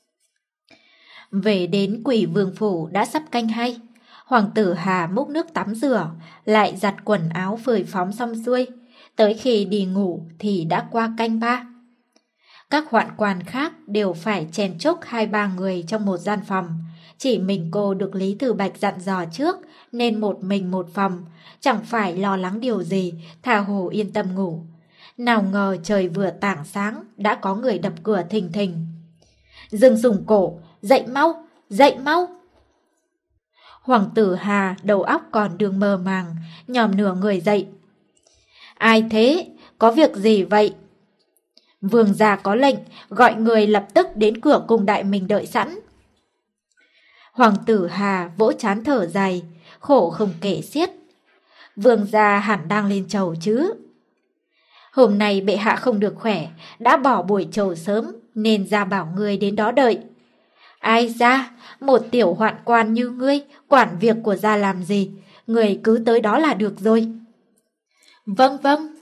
Về đến Quỷ Vương Phủ đã sắp canh hai. Hoàng tử Hà múc nước tắm rửa, lại giặt quần áo phơi phóng xong xuôi. Tới khi đi ngủ thì đã qua canh ba. Các hoạn quan khác đều phải chèn chúc hai ba người trong một gian phòng. Chỉ mình cô được Lý Tử Bạch dặn dò trước nên một mình một phòng, chẳng phải lo lắng điều gì, thà hồ yên tâm ngủ. Nào ngờ trời vừa tảng sáng đã có người đập cửa thình thình. Dương Sùng Cổ, dậy mau, dậy mau! Hoàng tử Hà đầu óc còn đường mơ màng, nhòm nửa người dậy. Ai thế? Có việc gì vậy? Vương gia có lệnh, gọi người lập tức đến cửa cung đại mình đợi sẵn. Hoàng tử Hà vỗ trán thở dài, khổ không kể xiết. Vương gia hẳn đang lên chầu chứ. Hôm nay bệ hạ không được khỏe, đã bỏ buổi chầu sớm nên ra bảo người đến đó đợi. Ai ra, một tiểu hoạn quan như ngươi, quản việc của gia làm gì, người cứ tới đó là được rồi. Vâng vâng.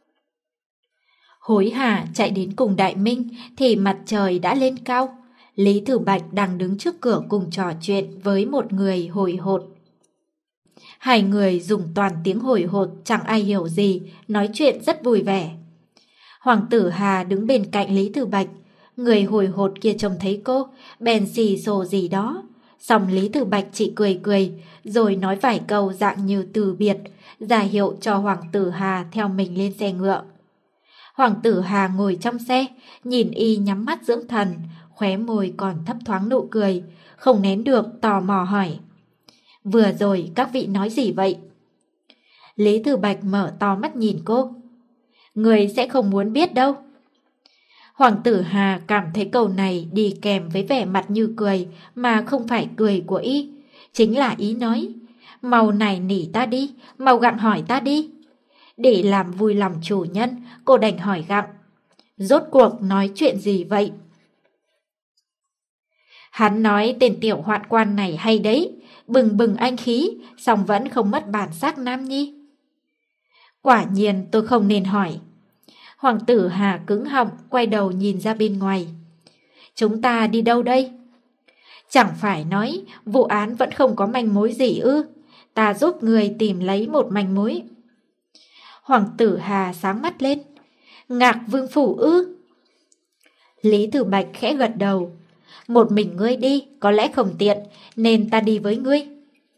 Hối hả chạy đến cùng Đại Minh thì mặt trời đã lên cao. Lý Tử Bạch đang đứng trước cửa cùng trò chuyện với một người hồi hột. Hai người dùng toàn tiếng hồi hột chẳng ai hiểu gì, nói chuyện rất vui vẻ. Hoàng tử Hà đứng bên cạnh Lý Tử Bạch. Người hồi hột kia trông thấy cô, bèn xì xồ gì đó. Xong Lý Tử Bạch chỉ cười cười, rồi nói vài câu dạng như từ biệt, ra hiệu cho Hoàng tử Hà theo mình lên xe ngựa. Hoàng tử Hà ngồi trong xe, nhìn y nhắm mắt dưỡng thần, khóe môi còn thấp thoáng nụ cười, không nén được tò mò hỏi. Vừa rồi các vị nói gì vậy? Lý Tử Bạch mở to mắt nhìn cô. Người sẽ không muốn biết đâu. Hoàng tử Hà cảm thấy câu này đi kèm với vẻ mặt như cười mà không phải cười của y. Chính là ý nói, mau này nỉ ta đi, mau gặng hỏi ta đi. Để làm vui lòng chủ nhân, cô đành hỏi gặng. Rốt cuộc nói chuyện gì vậy? Hắn nói tên tiểu hoạn quan này hay đấy, bừng bừng anh khí, song vẫn không mất bản sắc nam nhi. Quả nhiên tôi không nên hỏi. Hoàng tử Hà cứng họng, quay đầu nhìn ra bên ngoài. Chúng ta đi đâu đây? Chẳng phải nói vụ án vẫn không có manh mối gì ư? Ta giúp người tìm lấy một manh mối. Hoàng tử Hà sáng mắt lên. Ngạc Vương phủ ư? Lý Tử Bạch khẽ gật đầu. Một mình ngươi đi có lẽ không tiện, nên ta đi với ngươi.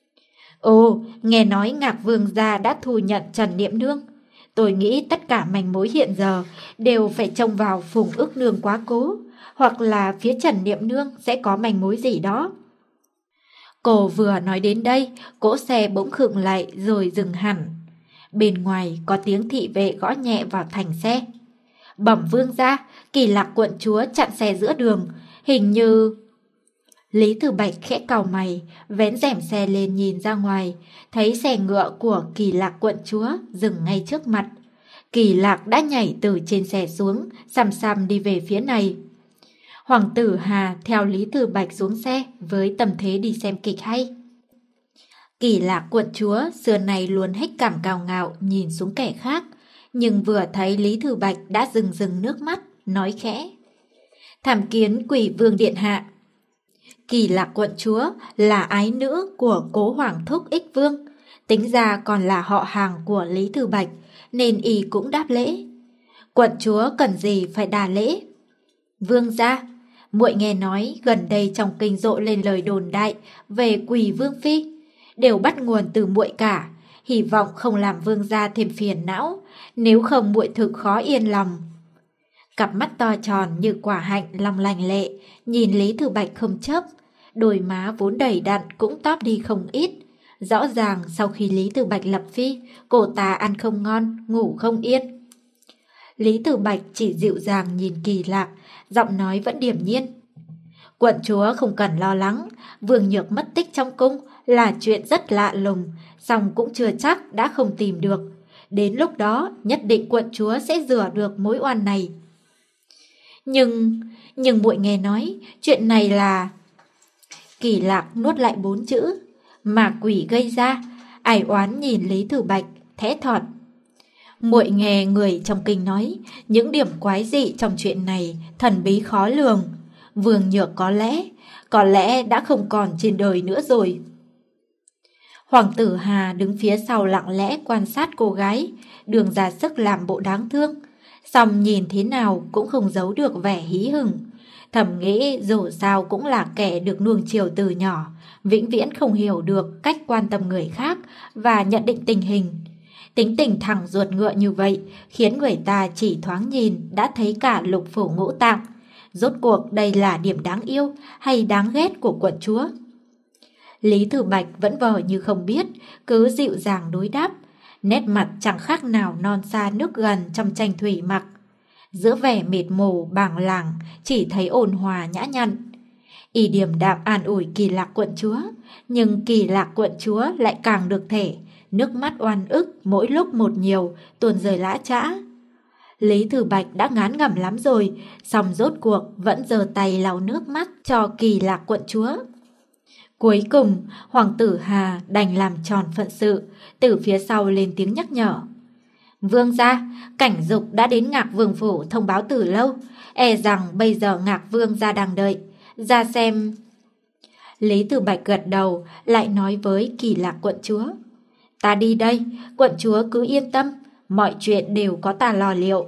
Ồ, nghe nói Ngạc Vương gia đã thu nhận Trần Niệm Nương. Tôi nghĩ tất cả manh mối hiện giờ đều phải trông vào Phùng Ước Nương quá cố, hoặc là phía Trần Niệm Nương sẽ có manh mối gì đó. Cô vừa nói đến đây, cỗ xe bỗng khựng lại rồi dừng hẳn. Bên ngoài có tiếng thị vệ gõ nhẹ vào thành xe. Bẩm vương gia, Kỳ Lạc quận chúa chặn xe giữa đường, hình như... Lý Tử Bạch khẽ cau mày, vén rèm xe lên nhìn ra ngoài, thấy xe ngựa của Kỳ Lạc quận chúa dừng ngay trước mặt. Kỳ Lạc đã nhảy từ trên xe xuống, xăm xăm đi về phía này. Hoàng tử Hà theo Lý Tử Bạch xuống xe với tâm thế đi xem kịch hay. Kỳ Lạc quận chúa xưa này luôn hết cảm cao ngạo nhìn xuống kẻ khác, nhưng vừa thấy Lý Tử Bạch đã rừng rừng nước mắt, nói khẽ. Thảm kiến Quỷ Vương điện hạ. Kỳ Lạc quận chúa là ái nữ của cố hoàng thúc Ích Vương, tính ra còn là họ hàng của Lý Tử Bạch, nên y cũng đáp lễ. Quận chúa cần gì phải đà lễ? Vương gia, muội nghe nói gần đây trong kinh rộ lên lời đồn đại về Quỷ Vương phi, đều bắt nguồn từ muội cả, hy vọng không làm vương gia thêm phiền não, nếu không muội thực khó yên lòng. Cặp mắt to tròn như quả hạnh long lanh lệ, nhìn Lý Tử Bạch không chớp, đôi má vốn đầy đặn cũng tóp đi không ít. Rõ ràng sau khi Lý Tử Bạch lập phi, cô ta ăn không ngon, ngủ không yên. Lý Tử Bạch chỉ dịu dàng nhìn Kỳ Lạc, giọng nói vẫn điềm nhiên. Quận chúa không cần lo lắng, Vương Nhược mất tích trong cung là chuyện rất lạ lùng, song cũng chưa chắc đã không tìm được. Đến lúc đó nhất định quận chúa sẽ rửa được mối oan này. Nhưng, nhưng muội nghe nói chuyện này là... Kỳ Lạc nuốt lại bốn chữ, mà quỷ gây ra, ai oán nhìn Lý Tử Bạch, thẽ thọt. Muội nghe người trong kinh nói, những điểm quái dị trong chuyện này thần bí khó lường. Vương Nhược có lẽ, có lẽ đã không còn trên đời nữa rồi. Hoàng tử Hà đứng phía sau lặng lẽ quan sát cô gái, đường ra sức làm bộ đáng thương. Xong nhìn thế nào cũng không giấu được vẻ hí hửng. Thầm nghĩ dù sao cũng là kẻ được nuông chiều từ nhỏ, vĩnh viễn không hiểu được cách quan tâm người khác và nhận định tình hình. Tính tình thẳng ruột ngựa như vậy khiến người ta chỉ thoáng nhìn đã thấy cả lục phủ ngũ tạng. Rốt cuộc đây là điểm đáng yêu hay đáng ghét của quận chúa? Lý Tử Bạch vẫn vờ như không biết, cứ dịu dàng đối đáp, nét mặt chẳng khác nào non xa nước gần trong tranh thủy mặc. Giữa vẻ mệt mồ bàng làng chỉ thấy ôn hòa nhã nhặn. Y điềm đạm an ủi Kỳ Lạc quận chúa, nhưng Kỳ Lạc quận chúa lại càng được thể, nước mắt oan ức mỗi lúc một nhiều, tuôn rơi lã chã. Lý Tử Bạch đã ngán ngẩm lắm rồi, song rốt cuộc vẫn giơ tay lau nước mắt cho Kỳ Lạc quận chúa. Cuối cùng, Hoàng tử Hà đành làm tròn phận sự, từ phía sau lên tiếng nhắc nhở. Vương gia, Cảnh Dục đã đến Ngạc Vương phủ thông báo từ lâu, e rằng bây giờ Ngạc Vương gia đang đợi, ra xem. Lý Tử Bạch gật đầu, lại nói với Kỳ Lạc quận chúa. Ta đi đây, quận chúa cứ yên tâm, mọi chuyện đều có ta lo liệu.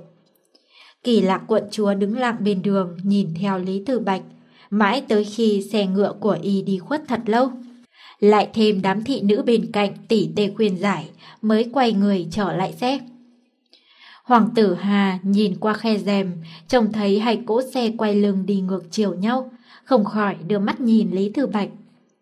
Kỳ Lạc quận chúa đứng lặng bên đường nhìn theo Lý Tử Bạch, mãi tới khi xe ngựa của y đi khuất thật lâu. Lại thêm đám thị nữ bên cạnh tỉ tê khuyên giải, mới quay người trở lại xe. Hoàng tử Hà nhìn qua khe rèm, trông thấy hai cỗ xe quay lưng đi ngược chiều nhau, không khỏi đưa mắt nhìn Lý Tử Bạch.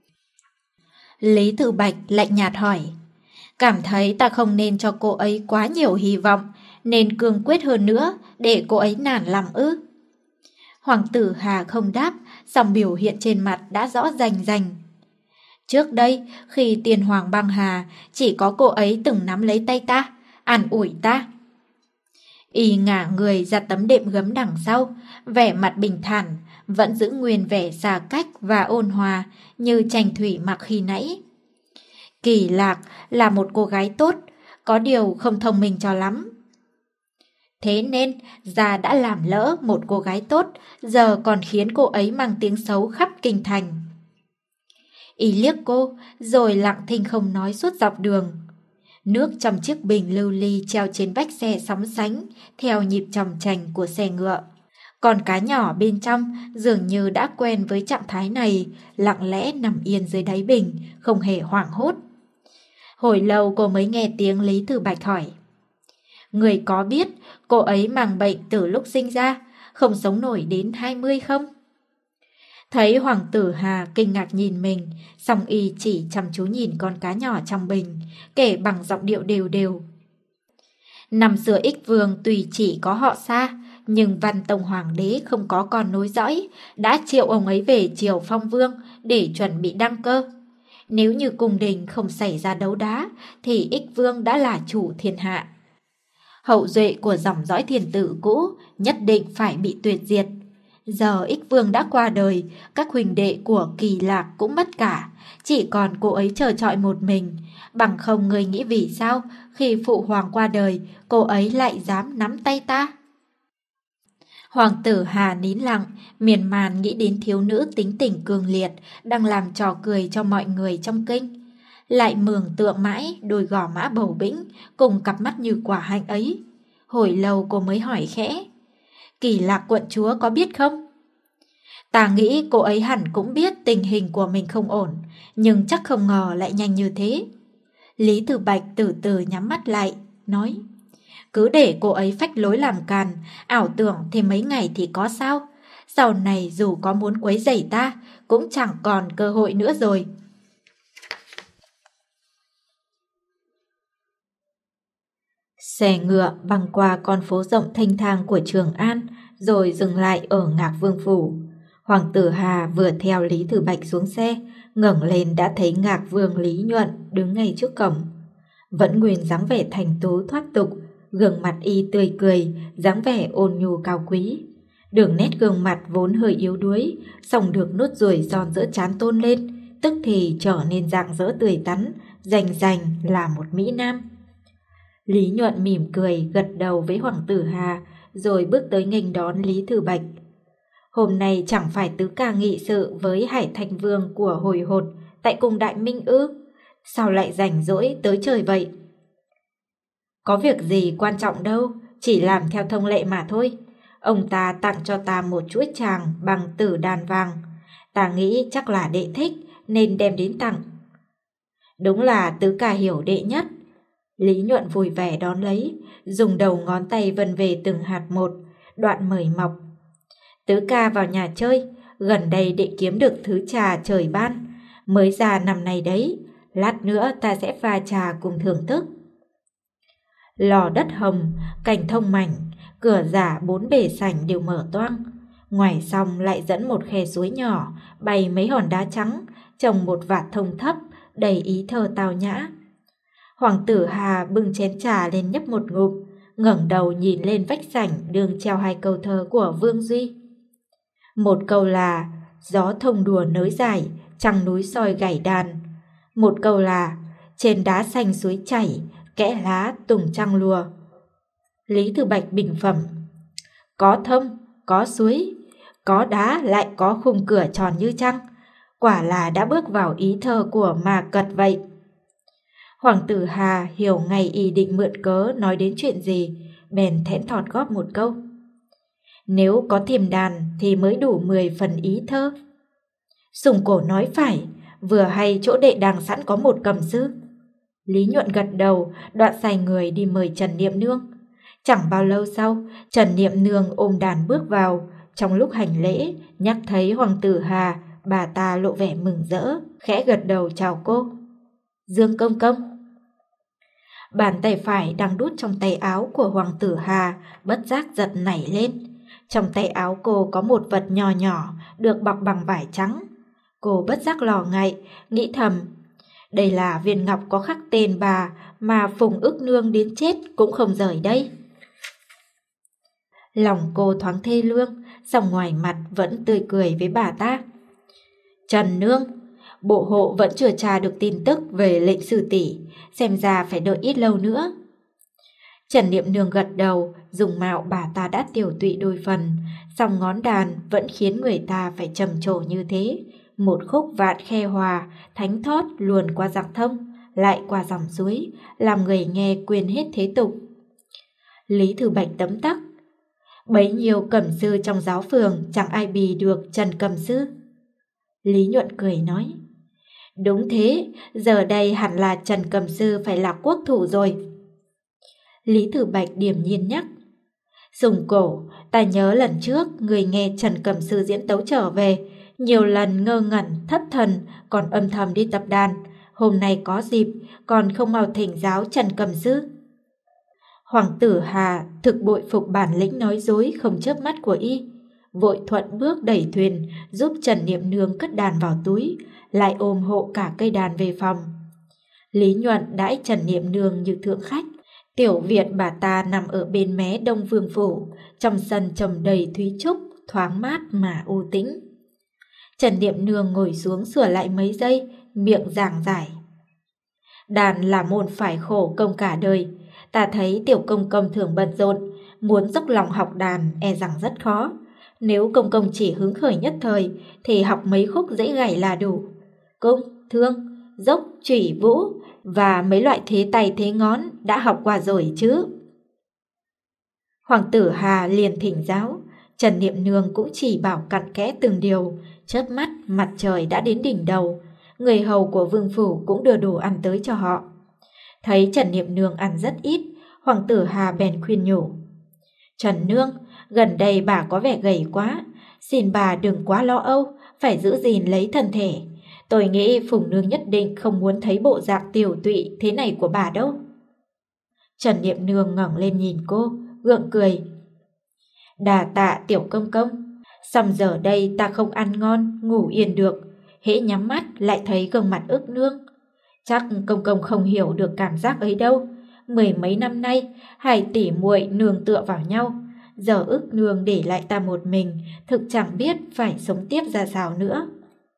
Lý Tử Bạch lạnh nhạt hỏi, cảm thấy ta không nên cho cô ấy quá nhiều hy vọng, nên cương quyết hơn nữa để cô ấy nản lòng ư? Hoàng tử Hà không đáp, song biểu hiện trên mặt đã rõ rành rành. Trước đây, khi tiền hoàng băng hà, chỉ có cô ấy từng nắm lấy tay ta, an ủi ta. Y ngả người ra tấm đệm gấm đằng sau, vẻ mặt bình thản, vẫn giữ nguyên vẻ xa cách và ôn hòa như Tranh Thủy mặc khi nãy. Kỳ Lạc là một cô gái tốt, có điều không thông minh cho lắm. Thế nên già đã làm lỡ một cô gái tốt, giờ còn khiến cô ấy mang tiếng xấu khắp kinh thành. Y liếc cô, rồi lặng thinh không nói suốt dọc đường. Nước trong chiếc bình lưu ly treo trên vách xe sóng sánh theo nhịp chòng chành của xe ngựa. Con cá nhỏ bên trong dường như đã quen với trạng thái này, lặng lẽ nằm yên dưới đáy bình, không hề hoảng hốt. Hồi lâu cô mới nghe tiếng Lý Thư Bạch hỏi: Người có biết cô ấy mang bệnh từ lúc sinh ra, không sống nổi đến hai mươi không? Thấy Hoàng tử Hà kinh ngạc nhìn mình, song y chỉ chăm chú nhìn con cá nhỏ trong bình, kể bằng giọng điệu đều đều. Năm xưa Ích Vương tuy chỉ có họ xa, nhưng Văn Tông Hoàng đế không có con nối dõi, đã triệu ông ấy về triều phong vương để chuẩn bị đăng cơ. Nếu như cung đình không xảy ra đấu đá, thì Ích Vương đã là chủ thiên hạ. Hậu duệ của dòng dõi thiên tử cũ nhất định phải bị tuyệt diệt. Giờ Ích Vương đã qua đời, các huynh đệ của Kỳ Lạc cũng mất cả, chỉ còn cô ấy chờ trọi một mình. Bằng không người nghĩ vì sao khi phụ hoàng qua đời, cô ấy lại dám nắm tay ta? Hoàng tử Hà nín lặng, miên man nghĩ đến thiếu nữ tính tình cường liệt đang làm trò cười cho mọi người trong kinh. Lại mường tượng mãi đôi gò má bầu bĩnh cùng cặp mắt như quả hạnh ấy. Hồi lâu cô mới hỏi khẽ: Kỳ Lạc quận chúa có biết không? Ta nghĩ cô ấy hẳn cũng biết tình hình của mình không ổn, nhưng chắc không ngờ lại nhanh như thế. Lý Thư Bạch từ từ nhắm mắt lại, nói: Cứ để cô ấy phách lối làm càn, ảo tưởng thêm mấy ngày thì có sao. Sau này dù có muốn quấy rầy ta, cũng chẳng còn cơ hội nữa rồi. Xe ngựa băng qua con phố rộng thênh thang của Trường An, rồi dừng lại ở Ngạc Vương Phủ. Hoàng tử Hà vừa theo Lý Thư Bạch xuống xe, ngẩng lên đã thấy Ngạc Vương Lý Nhuận đứng ngay trước cổng. Vẫn nguyên dáng vẻ thành tú thoát tục, gương mặt y tươi cười, dáng vẻ ôn nhu cao quý. Đường nét gương mặt vốn hơi yếu đuối, song được nốt ruồi giòn giữa trán tôn lên, tức thì trở nên rạng rỡ tươi tắn, rành rành là một mỹ nam. Lý Nhuận mỉm cười gật đầu với Hoàng tử Hà, rồi bước tới nghênh đón Lý Thư Bạch. Hôm nay chẳng phải tứ ca nghị sự với Hải Thành Vương của Hồi Hột tại cung Đại Minh ư? Sao lại rảnh rỗi tới trời vậy? Có việc gì quan trọng đâu, chỉ làm theo thông lệ mà thôi. Ông ta tặng cho ta một chuỗi tràng bằng tử đàn vàng. Ta nghĩ chắc là đệ thích nên đem đến tặng. Đúng là tứ ca hiểu đệ nhất. Lý Nhuận vui vẻ đón lấy, dùng đầu ngón tay vân về từng hạt một, đoạn mời mọc. Tứ ca vào nhà chơi, gần đây đệ kiếm được thứ trà trời ban, mới ra năm nay đấy, lát nữa ta sẽ pha trà cùng thưởng thức. Lò đất hồng, cành thông mảnh, cửa giả bốn bề sảnh đều mở toang. Ngoài song lại dẫn một khe suối nhỏ, bày mấy hòn đá trắng, trồng một vạt thông thấp, đầy ý thơ tao nhã. Hoàng tử Hà bưng chén trà lên nhấp một ngụm, ngẩng đầu nhìn lên vách sảnh đường treo hai câu thơ của Vương Duy. Một câu là gió thông đùa nới dài, trăng núi soi gảy đàn. Một câu là trên đá xanh suối chảy, kẽ lá tùng trăng lùa. Lý Thư Bạch bình phẩm: có thông, có suối, có đá lại có khung cửa tròn như trăng. Quả là đã bước vào ý thơ của Ma Cật vậy. Hoàng tử Hà hiểu ngay ý định mượn cớ nói đến chuyện gì, bèn thẽn thọt góp một câu: nếu có thêm đàn thì mới đủ mười phần ý thơ. Sùng Cổ nói phải, vừa hay chỗ đệ đàng sẵn có một cầm sư. Lý Nhuận gật đầu, đoạn sai người đi mời Trần Niệm Nương. Chẳng bao lâu sau, Trần Niệm Nương ôm đàn bước vào. Trong lúc hành lễ, nhắc thấy Hoàng tử Hà, bà ta lộ vẻ mừng rỡ, khẽ gật đầu chào cô. Dương công công. Bàn tay phải đang đút trong tay áo của Hoàng tử Hà bất giác giật nảy lên. Trong tay áo cô có một vật nhỏ nhỏ được bọc bằng vải trắng. Cô bất giác lo ngại, nghĩ thầm: đây là viên ngọc có khắc tên bà mà Phùng Ức Nương đến chết cũng không rời đây. Lòng cô thoáng thê lương, song ngoài mặt vẫn tươi cười với bà ta. Trần nương, bộ hộ vẫn chưa tra được tin tức về lệnh sư tỷ, xem ra phải đợi ít lâu nữa. Trần Niệm Nương gật đầu, dùng mạo bà ta đã tiểu tụy đôi phần, song ngón đàn vẫn khiến người ta phải trầm trồ như thế. Một khúc vạn khe hòa, thánh thót luồn qua giặc thông, lại qua dòng suối, làm người nghe quên hết thế tục. Lý Thư Bạch tấm tắc. Bấy nhiêu cẩm sư trong giáo phường chẳng ai bì được Trần Cẩm Sư. Lý Nhuận cười nói. Đúng thế, giờ đây hẳn là Trần Cẩm Sư phải là quốc thủ rồi. Lý Thư Bạch điềm nhiên nhắc. Sùng cổ, ta nhớ lần trước người nghe Trần Cẩm Sư diễn tấu trở về, nhiều lần ngơ ngẩn, thất thần, còn âm thầm đi tập đàn. Hôm nay có dịp, còn không mau thỉnh giáo Trần Cẩm Sư. Hoàng tử Hà thực bội phục bản lĩnh nói dối không chớp mắt của y, vội thuận bước đẩy thuyền, giúp Trần Niệm Nương cất đàn vào túi, lại ôm hộ cả cây đàn về phòng. Lý Nhuận đãi Trần Niệm Nương như thượng khách. Tiểu viện bà ta nằm ở bên mé Đông Vương phủ, trong sân trồng đầy thúy trúc, thoáng mát mà u tĩnh. Trần Niệm Nương ngồi xuống sửa lại mấy giây, miệng giảng giải. Đàn là môn phải khổ công cả đời. Ta thấy tiểu công công thường bận rộn, muốn dốc lòng học đàn e rằng rất khó. Nếu công công chỉ hứng khởi nhất thời, thì học mấy khúc dễ gảy là đủ. Cung, thương, dốc, chủy, vũ và mấy loại thế tay thế ngón đã học qua rồi chứ. Hoàng tử Hà liền thỉnh giáo. Trần Niệm Nương cũng chỉ bảo cặn kẽ từng điều. Chớp mắt mặt trời đã đến đỉnh đầu. Người hầu của vương phủ cũng đưa đồ ăn tới cho họ. Thấy Trần Niệm Nương ăn rất ít, Hoàng tử Hà bèn khuyên nhủ. Trần Nương, gần đây bà có vẻ gầy quá, xin bà đừng quá lo âu, phải giữ gìn lấy thân thể. Tôi nghĩ Phùng Nương nhất định không muốn thấy bộ dạng tiểu tụy thế này của bà đâu. Trần Niệm Nương ngẩng lên nhìn cô, gượng cười. Đà tạ tiểu công công, xong giờ đây ta không ăn ngon, ngủ yên được, hễ nhắm mắt lại thấy gương mặt ức nương. Chắc công công không hiểu được cảm giác ấy đâu. Mười mấy năm nay, hai tỷ muội nương tựa vào nhau. Giờ ức nương để lại ta một mình, thực chẳng biết phải sống tiếp ra sao nữa.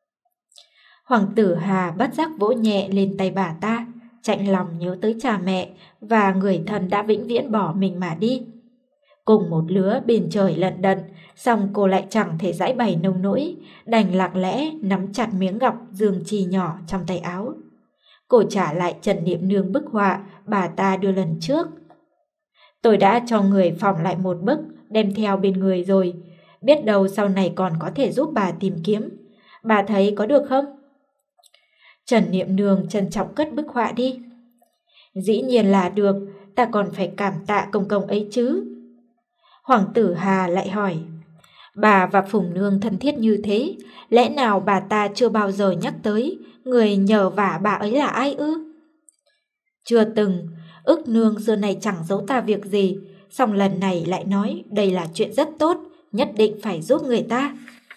Hoàng tử Hà bất giác vỗ nhẹ lên tay bà ta, chạnh lòng nhớ tới cha mẹ và người thân đã vĩnh viễn bỏ mình mà đi. Cùng một lứa bên trời lận đận, xong cô lại chẳng thể giải bày nông nỗi, đành lặng lẽ nắm chặt miếng ngọc dương chi nhỏ trong tay áo. Cô trả lại Trần Niệm Nương bức họa bà ta đưa lần trước. Tôi đã cho người phòng lại một bức, đem theo bên người rồi. Biết đâu sau này còn có thể giúp bà tìm kiếm. Bà thấy có được không? Trần Niệm Nương trân trọng cất bức họa đi. Dĩ nhiên là được, ta còn phải cảm tạ công công ấy chứ. Hoàng tử Hà lại hỏi. Bà và Phùng Nương thân thiết như thế, lẽ nào bà ta chưa bao giờ nhắc tới người nhờ vả bà ấy là ai ư? Chưa từng, ức nương xưa này chẳng giấu ta việc gì, song lần này lại nói đây là chuyện rất tốt, nhất định phải giúp người ta.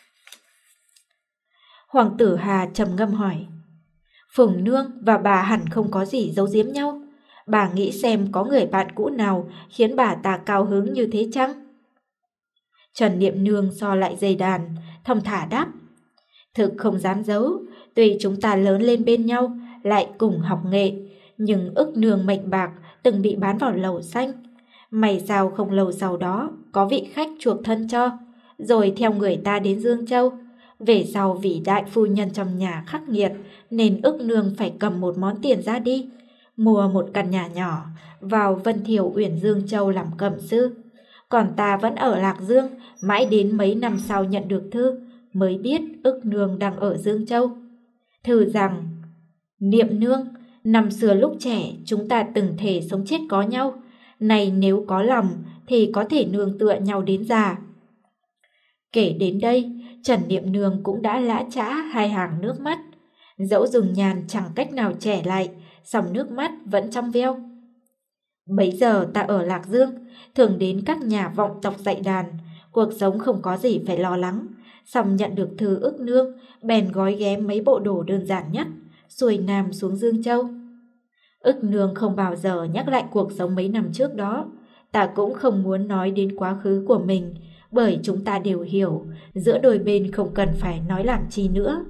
Hoàng tử Hà trầm ngâm hỏi. Phùng Nương và bà hẳn không có gì giấu giếm nhau. Bà nghĩ xem có người bạn cũ nào khiến bà ta cao hứng như thế chăng? Trần Niệm Nương so lại dây đàn, thong thả đáp. Thực không dám giấu, tuy chúng ta lớn lên bên nhau, lại cùng học nghệ, nhưng ức nương mệnh bạc từng bị bán vào lầu xanh. May sao không lâu sau đó có vị khách chuộc thân cho, rồi theo người ta đến Dương Châu. Về sau vị đại phu nhân trong nhà khắc nghiệt, nên ức nương phải cầm một món tiền ra đi, mua một căn nhà nhỏ vào Vân Thiểu Uyển Dương Châu làm cẩm sư. Còn ta vẫn ở Lạc Dương, mãi đến mấy năm sau nhận được thư, mới biết ức nương đang ở Dương Châu. Thư rằng, Niệm Nương, năm xưa lúc trẻ chúng ta từng thể sống chết có nhau, này nếu có lòng thì có thể nương tựa nhau đến già. Kể đến đây, Trần Niệm Nương cũng đã lã chã hai hàng nước mắt. Dẫu dùng nhàn chẳng cách nào trẻ lại, song nước mắt vẫn trong veo. Bấy giờ ta ở Lạc Dương, thường đến các nhà vọng tộc dạy đàn, cuộc sống không có gì phải lo lắng. Song nhận được thư ức nương, bèn gói ghém mấy bộ đồ đơn giản nhất, xuôi nam xuống Dương Châu. Ức nương không bao giờ nhắc lại cuộc sống mấy năm trước đó. Ta cũng không muốn nói đến quá khứ của mình, bởi chúng ta đều hiểu giữa đôi bên không cần phải nói làm chi nữa.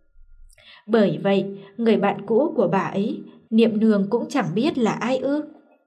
Bởi vậy, người bạn cũ của bà ấy, Niệm Nương cũng chẳng biết là ai ư?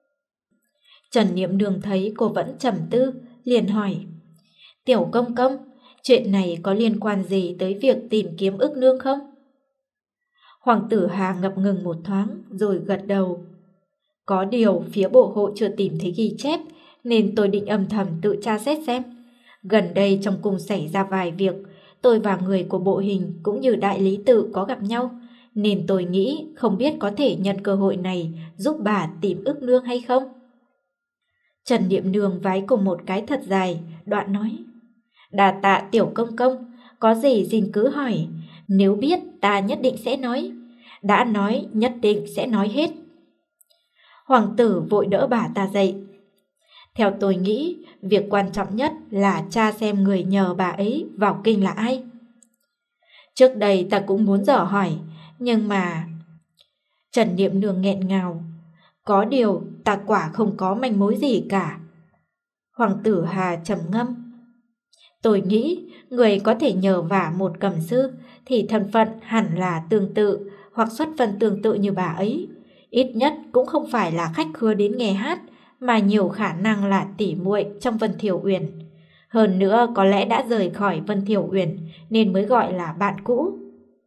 Trần Niệm Nương thấy cô vẫn trầm tư, liền hỏi: Tiểu công công, chuyện này có liên quan gì tới việc tìm kiếm ức nương không? Hoàng tử Hà ngập ngừng một thoáng rồi gật đầu. Có điều phía bộ hộ chưa tìm thấy ghi chép, nên tôi định âm thầm tự tra xét xem. Gần đây trong cung xảy ra vài việc, tôi và người của bộ hình cũng như đại lý tự có gặp nhau, nên tôi nghĩ không biết có thể nhân cơ hội này giúp bà tìm ức nương hay không. Trần Niệm Nương vái cùng một cái thật dài, đoạn nói: Đà tạ tiểu công công, có gì xin cứ hỏi, nếu biết ta nhất định sẽ nói, đã nói nhất định sẽ nói hết. Hoàng tử vội đỡ bà ta dậy. Theo tôi nghĩ, việc quan trọng nhất là tra xem người nhờ bà ấy vào kinh là ai. Trước đây ta cũng muốn dò hỏi, nhưng mà... Trần Niệm Nương nghẹn ngào. Có điều ta quả không có manh mối gì cả. Hoàng tử Hà trầm ngâm. Tôi nghĩ người có thể nhờ vả một cẩm sư thì thân phận hẳn là tương tự hoặc xuất thân tương tự như bà ấy. Ít nhất cũng không phải là khách khứa đến nghe hát, mà nhiều khả năng là tỉ muội trong Vân Thiểu Uyển. Hơn nữa có lẽ đã rời khỏi Vân Thiểu Uyển nên mới gọi là bạn cũ.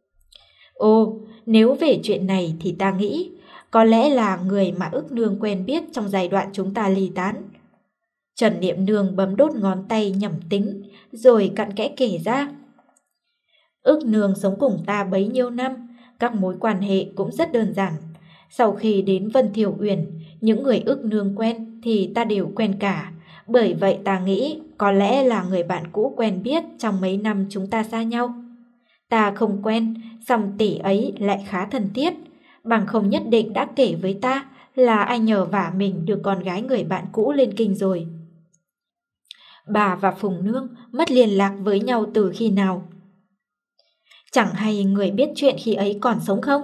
Ồ, nếu về chuyện này thì ta nghĩ có lẽ là người mà ức nương quen biết trong giai đoạn chúng ta ly tán. Trần Niệm Nương bấm đốt ngón tay nhẩm tính, rồi cặn kẽ kể ra. Ức nương sống cùng ta bấy nhiêu năm, các mối quan hệ cũng rất đơn giản. Sau khi đến Vân Thiểu Uyển, những người ức nương quen thì ta đều quen cả. Bởi vậy ta nghĩ có lẽ là người bạn cũ quen biết trong mấy năm chúng ta xa nhau. Ta không quen, song tỷ ấy lại khá thân thiết, bằng không nhất định đã kể với ta là ai nhờ vả mình đưa con gái người bạn cũ lên kinh rồi. Bà và Phùng Nương mất liên lạc với nhau từ khi nào? Chẳng hay người biết chuyện khi ấy còn sống không?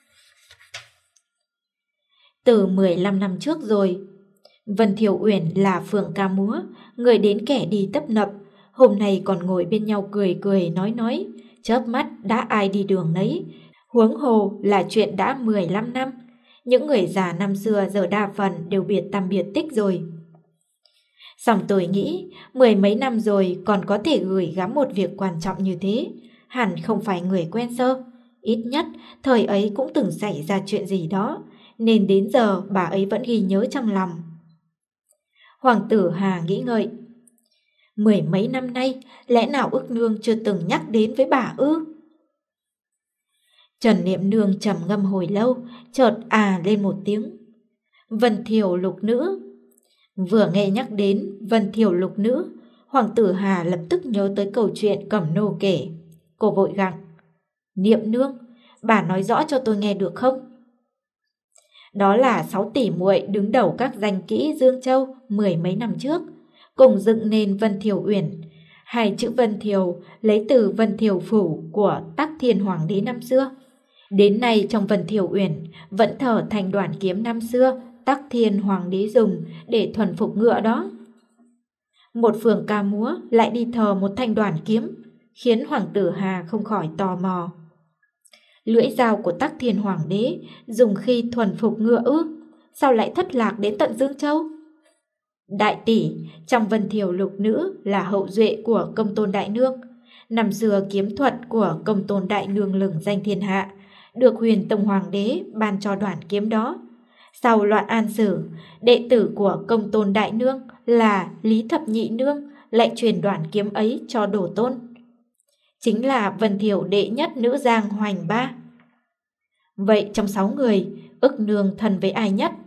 Từ mười lăm năm trước rồi. Vân Thiểu Uyển là phượng ca múa, người đến kẻ đi tấp nập, hôm nay còn ngồi bên nhau cười cười nói nói, chớp mắt đã ai đi đường nấy. Huống hồ là chuyện đã mười lăm năm, những người già năm xưa giờ đa phần đều biệt tăm biệt tích rồi. Song tôi nghĩ mười mấy năm rồi còn có thể gửi gắm một việc quan trọng như thế, hẳn không phải người quen sơ. Ít nhất thời ấy cũng từng xảy ra chuyện gì đó, nên đến giờ bà ấy vẫn ghi nhớ trong lòng. Hoàng tử Hà nghĩ ngợi. Mười mấy năm nay, lẽ nào ức nương chưa từng nhắc đến với bà ư? Trần Niệm Nương trầm ngâm hồi lâu, chợt à lên một tiếng. Vân Thiểu Lục Nữ. Vừa nghe nhắc đến Vân Thiểu Lục Nữ, Hoàng tử Hà lập tức nhớ tới câu chuyện Cẩm Nô kể. Cô vội gặng. Niệm Nương, bà nói rõ cho tôi nghe được không? Đó là sáu tỷ muội đứng đầu các danh kỹ Dương Châu mười mấy năm trước, cùng dựng nên Vân Thiểu Uyển. Hai chữ Vân Thiểu lấy từ Vân Thiểu Phủ của Tắc Thiên Hoàng đế năm xưa. Đến nay trong Vân Thiểu Uyển vẫn thờ thành đoản kiếm năm xưa Tắc Thiên Hoàng đế dùng để thuần phục ngựa đó. Một phường ca múa lại đi thờ một thanh đoản kiếm, khiến Hoàng tử Hà không khỏi tò mò. Lưỡi dao của Tắc Thiên Hoàng đế dùng khi thuần phục ngựa ư? Sao lại thất lạc đến tận Dương Châu? Đại tỷ, trong Vân Thiểu Lục Nữ là hậu duệ của Công Tôn Đại Nương. Năm xưa kiếm thuật của Công Tôn Đại Nương lừng danh thiên hạ, được Huyền Tông Hoàng đế ban cho đoản kiếm đó. Sau loạn An Sử, đệ tử của Công Tôn Đại Nương là Lý Thập Nhị Nương lại truyền đoản kiếm ấy cho Đồ Tôn. Chính là Vân Thiểu đệ nhất nữ giang Hoành Ba. Vậy trong sáu người, ức nương thân với ai nhất?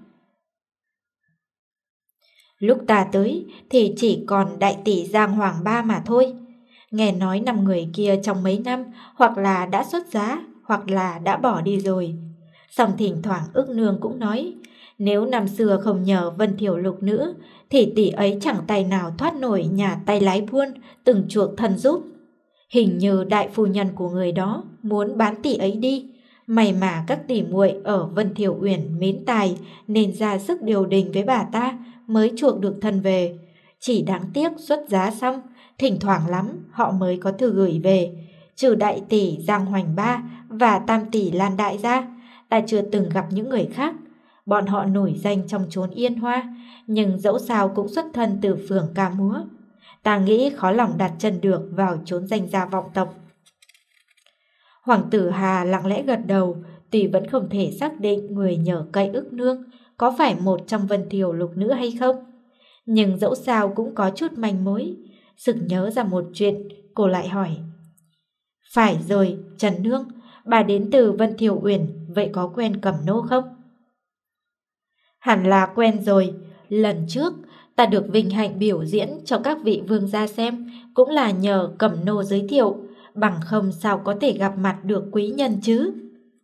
Lúc ta tới thì chỉ còn đại tỷ Giang Hoàng Ba mà thôi. Nghe nói năm người kia trong mấy năm hoặc là đã xuất giá hoặc là đã bỏ đi rồi. Song thỉnh thoảng ức nương cũng nói, nếu năm xưa không nhờ Vân Thiểu Lục Nữ thì tỷ ấy chẳng tài nào thoát nổi nhà tay lái buôn từng chuộc thân giúp. Hình như đại phu nhân của người đó muốn bán tỷ ấy đi. May mà các tỷ muội ở Vân Thiểu Uyển mến tài nên ra sức điều đình với bà ta mới chuộc được thân về. Chỉ đáng tiếc xuất giá xong Thỉnh thoảng lắm họ mới có thư gửi về. Trừ đại tỷ Giang Hoành Ba và tam tỷ Lan Đại ra, ta chưa từng gặp những người khác. Bọn họ nổi danh trong chốn Yên Hoa, nhưng dẫu sao cũng xuất thân từ phường ca múa. Ta nghĩ khó lòng đặt chân được vào chốn danh gia vọng tộc. Hoàng tử Hà lặng lẽ gật đầu, tuy vẫn không thể xác định người nhờ cậy ức nương có phải một trong Vân Thiều lục nữ hay không. Nhưng dẫu sao cũng có chút manh mối. Sực nhớ ra một chuyện, cô lại hỏi: Phải rồi, Trần Nương, bà đến từ Vân Thiều Uyển, vậy có quen Cẩm Nô không? Hẳn là quen rồi. Lần trước ta được vinh hạnh biểu diễn cho các vị vương gia xem cũng là nhờ Cẩm Nô giới thiệu, bằng không sao có thể gặp mặt được quý nhân chứ.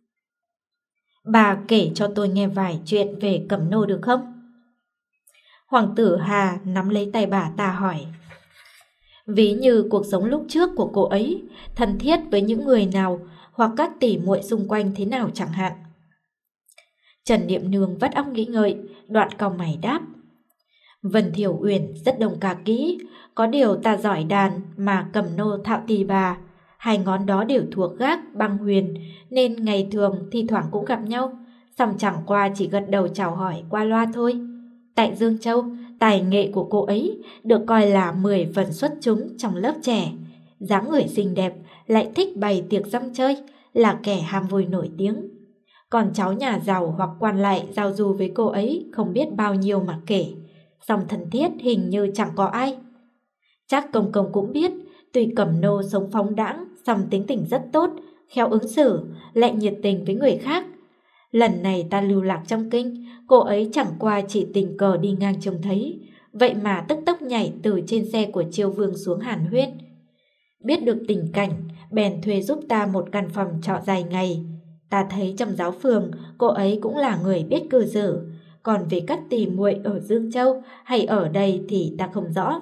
Bà kể cho tôi nghe vài chuyện về Cẩm Nô được không? Hoàng tử Hà nắm lấy tay bà ta hỏi. Ví như cuộc sống lúc trước của cô ấy, thân thiết với những người nào hoặc các tỷ muội xung quanh thế nào chẳng hạn. Trần Niệm Nương vắt óc nghĩ ngợi, đoạn cau mày đáp: Vân Thiều Uyển rất đồng ca kỹ, có điều ta giỏi đàn mà Cẩm Nô thạo tỳ bà, hai ngón đó đều thuộc gác băng huyền, nên ngày thường thi thoảng cũng gặp nhau, song chẳng qua chỉ gật đầu chào hỏi qua loa thôi. Tại Dương Châu, tài nghệ của cô ấy được coi là mười phần xuất chúng trong lớp trẻ, dáng người xinh đẹp, lại thích bày tiệc rong chơi, là kẻ ham vui nổi tiếng. Còn cháu nhà giàu hoặc quan lại giao du với cô ấy không biết bao nhiêu mà kể, song thân thiết hình như chẳng có ai. Chắc công công cũng biết, tuy Cẩm Nô sống phóng đãng, song tính tình rất tốt, khéo ứng xử, lại nhiệt tình với người khác. Lần này ta lưu lạc trong kinh, cô ấy chẳng qua chỉ tình cờ đi ngang trông thấy, vậy mà tức tốc nhảy từ trên xe của Chiêu Vương xuống hàn huyên. Biết được tình cảnh, bèn thuê giúp ta một căn phòng trọ dài ngày. Ta thấy trong giáo phường, cô ấy cũng là người biết cư xử, còn về các tỷ muội ở Dương Châu hay ở đây thì ta không rõ.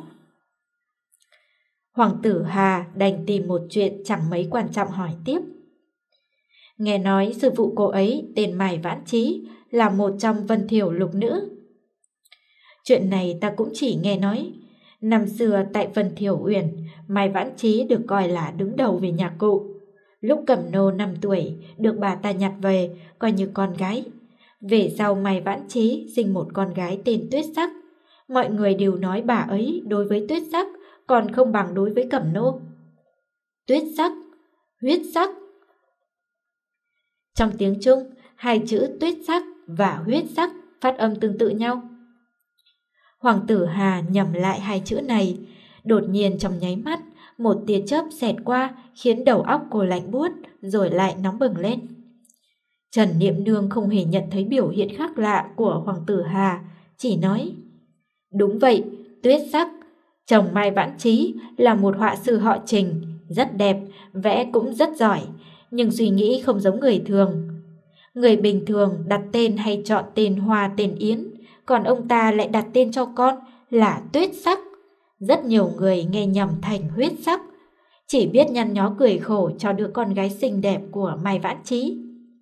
Hoàng tử Hà đành tìm một chuyện chẳng mấy quan trọng hỏi tiếp. Nghe nói sư phụ cô ấy tên Mai Vãn Trí là một trong Vân Thiều lục nữ. Chuyện này ta cũng chỉ nghe nói. Năm xưa tại Vân Thiều Uyển, Mai Vãn Trí được coi là đứng đầu về nhạc cụ. Lúc Cẩm Nô năm tuổi được bà ta nhặt về coi như con gái. Về sau Mai Vãn Trí sinh một con gái tên Tuyết Sắc. Mọi người đều nói bà ấy đối với Tuyết Sắc còn không bằng đối với Cẩm Nô. Tuyết sắc, huyết sắc. Trong tiếng Trung, hai chữ tuyết sắc và huyết sắc phát âm tương tự nhau. Hoàng tử Hà nhẩm lại hai chữ này, đột nhiên trong nháy mắt, một tia chớp xẹt qua khiến đầu óc cô lạnh buốt rồi lại nóng bừng lên. Trần Niệm Nương không hề nhận thấy biểu hiện khác lạ của Hoàng tử Hà, chỉ nói: Đúng vậy, tuyết sắc. Chồng Mai Vãn Trí là một họa sư họ Trình, rất đẹp, vẽ cũng rất giỏi, nhưng suy nghĩ không giống người thường. Người bình thường đặt tên hay chọn tên Hoa tên Yến, còn ông ta lại đặt tên cho con là Tuyết Sắc. Rất nhiều người nghe nhầm thành huyết sắc, chỉ biết nhăn nhó cười khổ cho đứa con gái xinh đẹp của Mai Vãn Trí.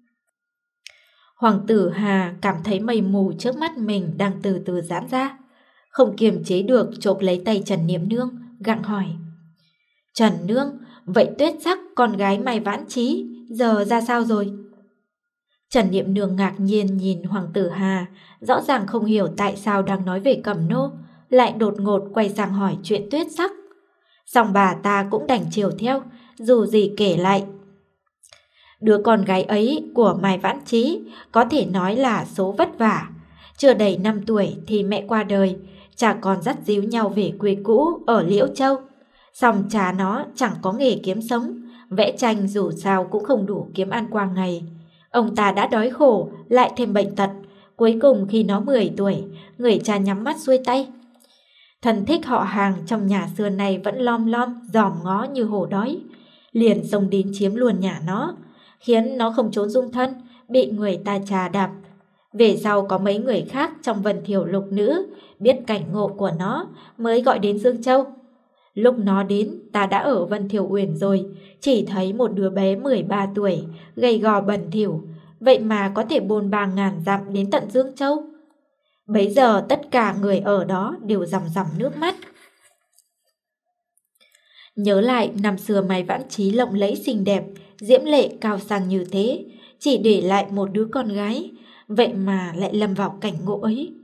Hoàng tử Hà cảm thấy mây mù trước mắt mình đang từ từ giãn ra, không kiềm chế được chộp lấy tay Trần Niệm Nương, gặng hỏi: Trần Nương, vậy Tuyết Sắc con gái Mai Vãn Trí giờ ra sao rồi? Trần Niệm Nương ngạc nhiên nhìn Hoàng tử Hà, rõ ràng không hiểu tại sao đang nói về Cẩm Nô, lại đột ngột quay sang hỏi chuyện Tuyết Sắc. Song bà ta cũng đành chiều theo, dù gì kể lại. Đứa con gái ấy của Mai Vãn Trí có thể nói là số vất vả. Chưa đầy năm tuổi thì mẹ qua đời, cha con dắt díu nhau về quê cũ ở Liễu Châu. Song cha nó chẳng có nghề kiếm sống, vẽ tranh dù sao cũng không đủ kiếm ăn qua ngày. Ông ta đã đói khổ, lại thêm bệnh tật. Cuối cùng khi nó mười tuổi, người cha nhắm mắt xuôi tay. Thân thích họ hàng trong nhà xưa này vẫn lom lom, dòm ngó như hổ đói. Liền xông đến chiếm luôn nhà nó, khiến nó không trốn dung thân, bị người ta trà đạp. Về sau có mấy người khác trong Vân Thiều lục nữ biết cảnh ngộ của nó mới gọi đến Dương Châu. Lúc nó đến ta đã ở Vân Thiều Uyển rồi, chỉ thấy một đứa bé mười ba tuổi, gầy gò bẩn thỉu, vậy mà có thể bôn ba ngàn dặm đến tận Dương Châu. Bấy giờ tất cả người ở đó đều ròng ròng nước mắt. Nhớ lại năm xưa Mai Vãn Trí lộng lẫy xinh đẹp, diễm lệ cao sang như thế, chỉ để lại một đứa con gái, vậy mà lại lâm vào cảnh ngộ ấy.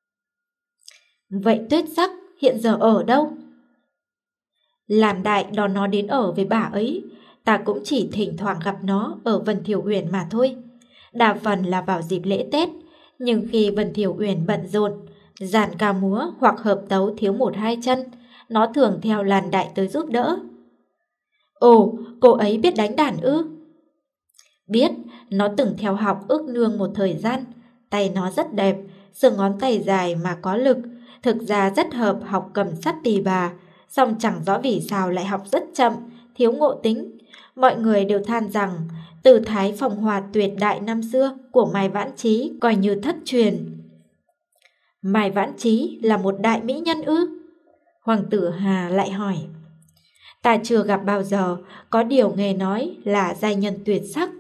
Vậy Tuyết Sắc hiện giờ ở đâu? Làm Đại đón nó đến ở với bà ấy, ta cũng chỉ thỉnh thoảng gặp nó ở Vân Thiểu Uyển mà thôi. Đa phần là vào dịp lễ Tết, nhưng khi Vân Thiểu Uyển bận rộn, dàn ca múa hoặc hợp tấu thiếu một hai chân, nó thường theo Lan Đại tới giúp đỡ. Ồ, cô ấy biết đánh đàn ư? Biết, nó từng theo học ước nương một thời gian. Tay nó rất đẹp, xương ngón tay dài mà có lực, thực ra rất hợp học cầm sắt tỳ bà, song chẳng rõ vì sao lại học rất chậm, thiếu ngộ tính. Mọi người đều than rằng từ thái phong hòa tuyệt đại năm xưa của Mai Vãn Trí coi như thất truyền. Mai Vãn Trí là một đại mỹ nhân ư? Hoàng tử Hà lại hỏi. Ta chưa gặp bao giờ, có điều nghe nói là giai nhân tuyệt sắc.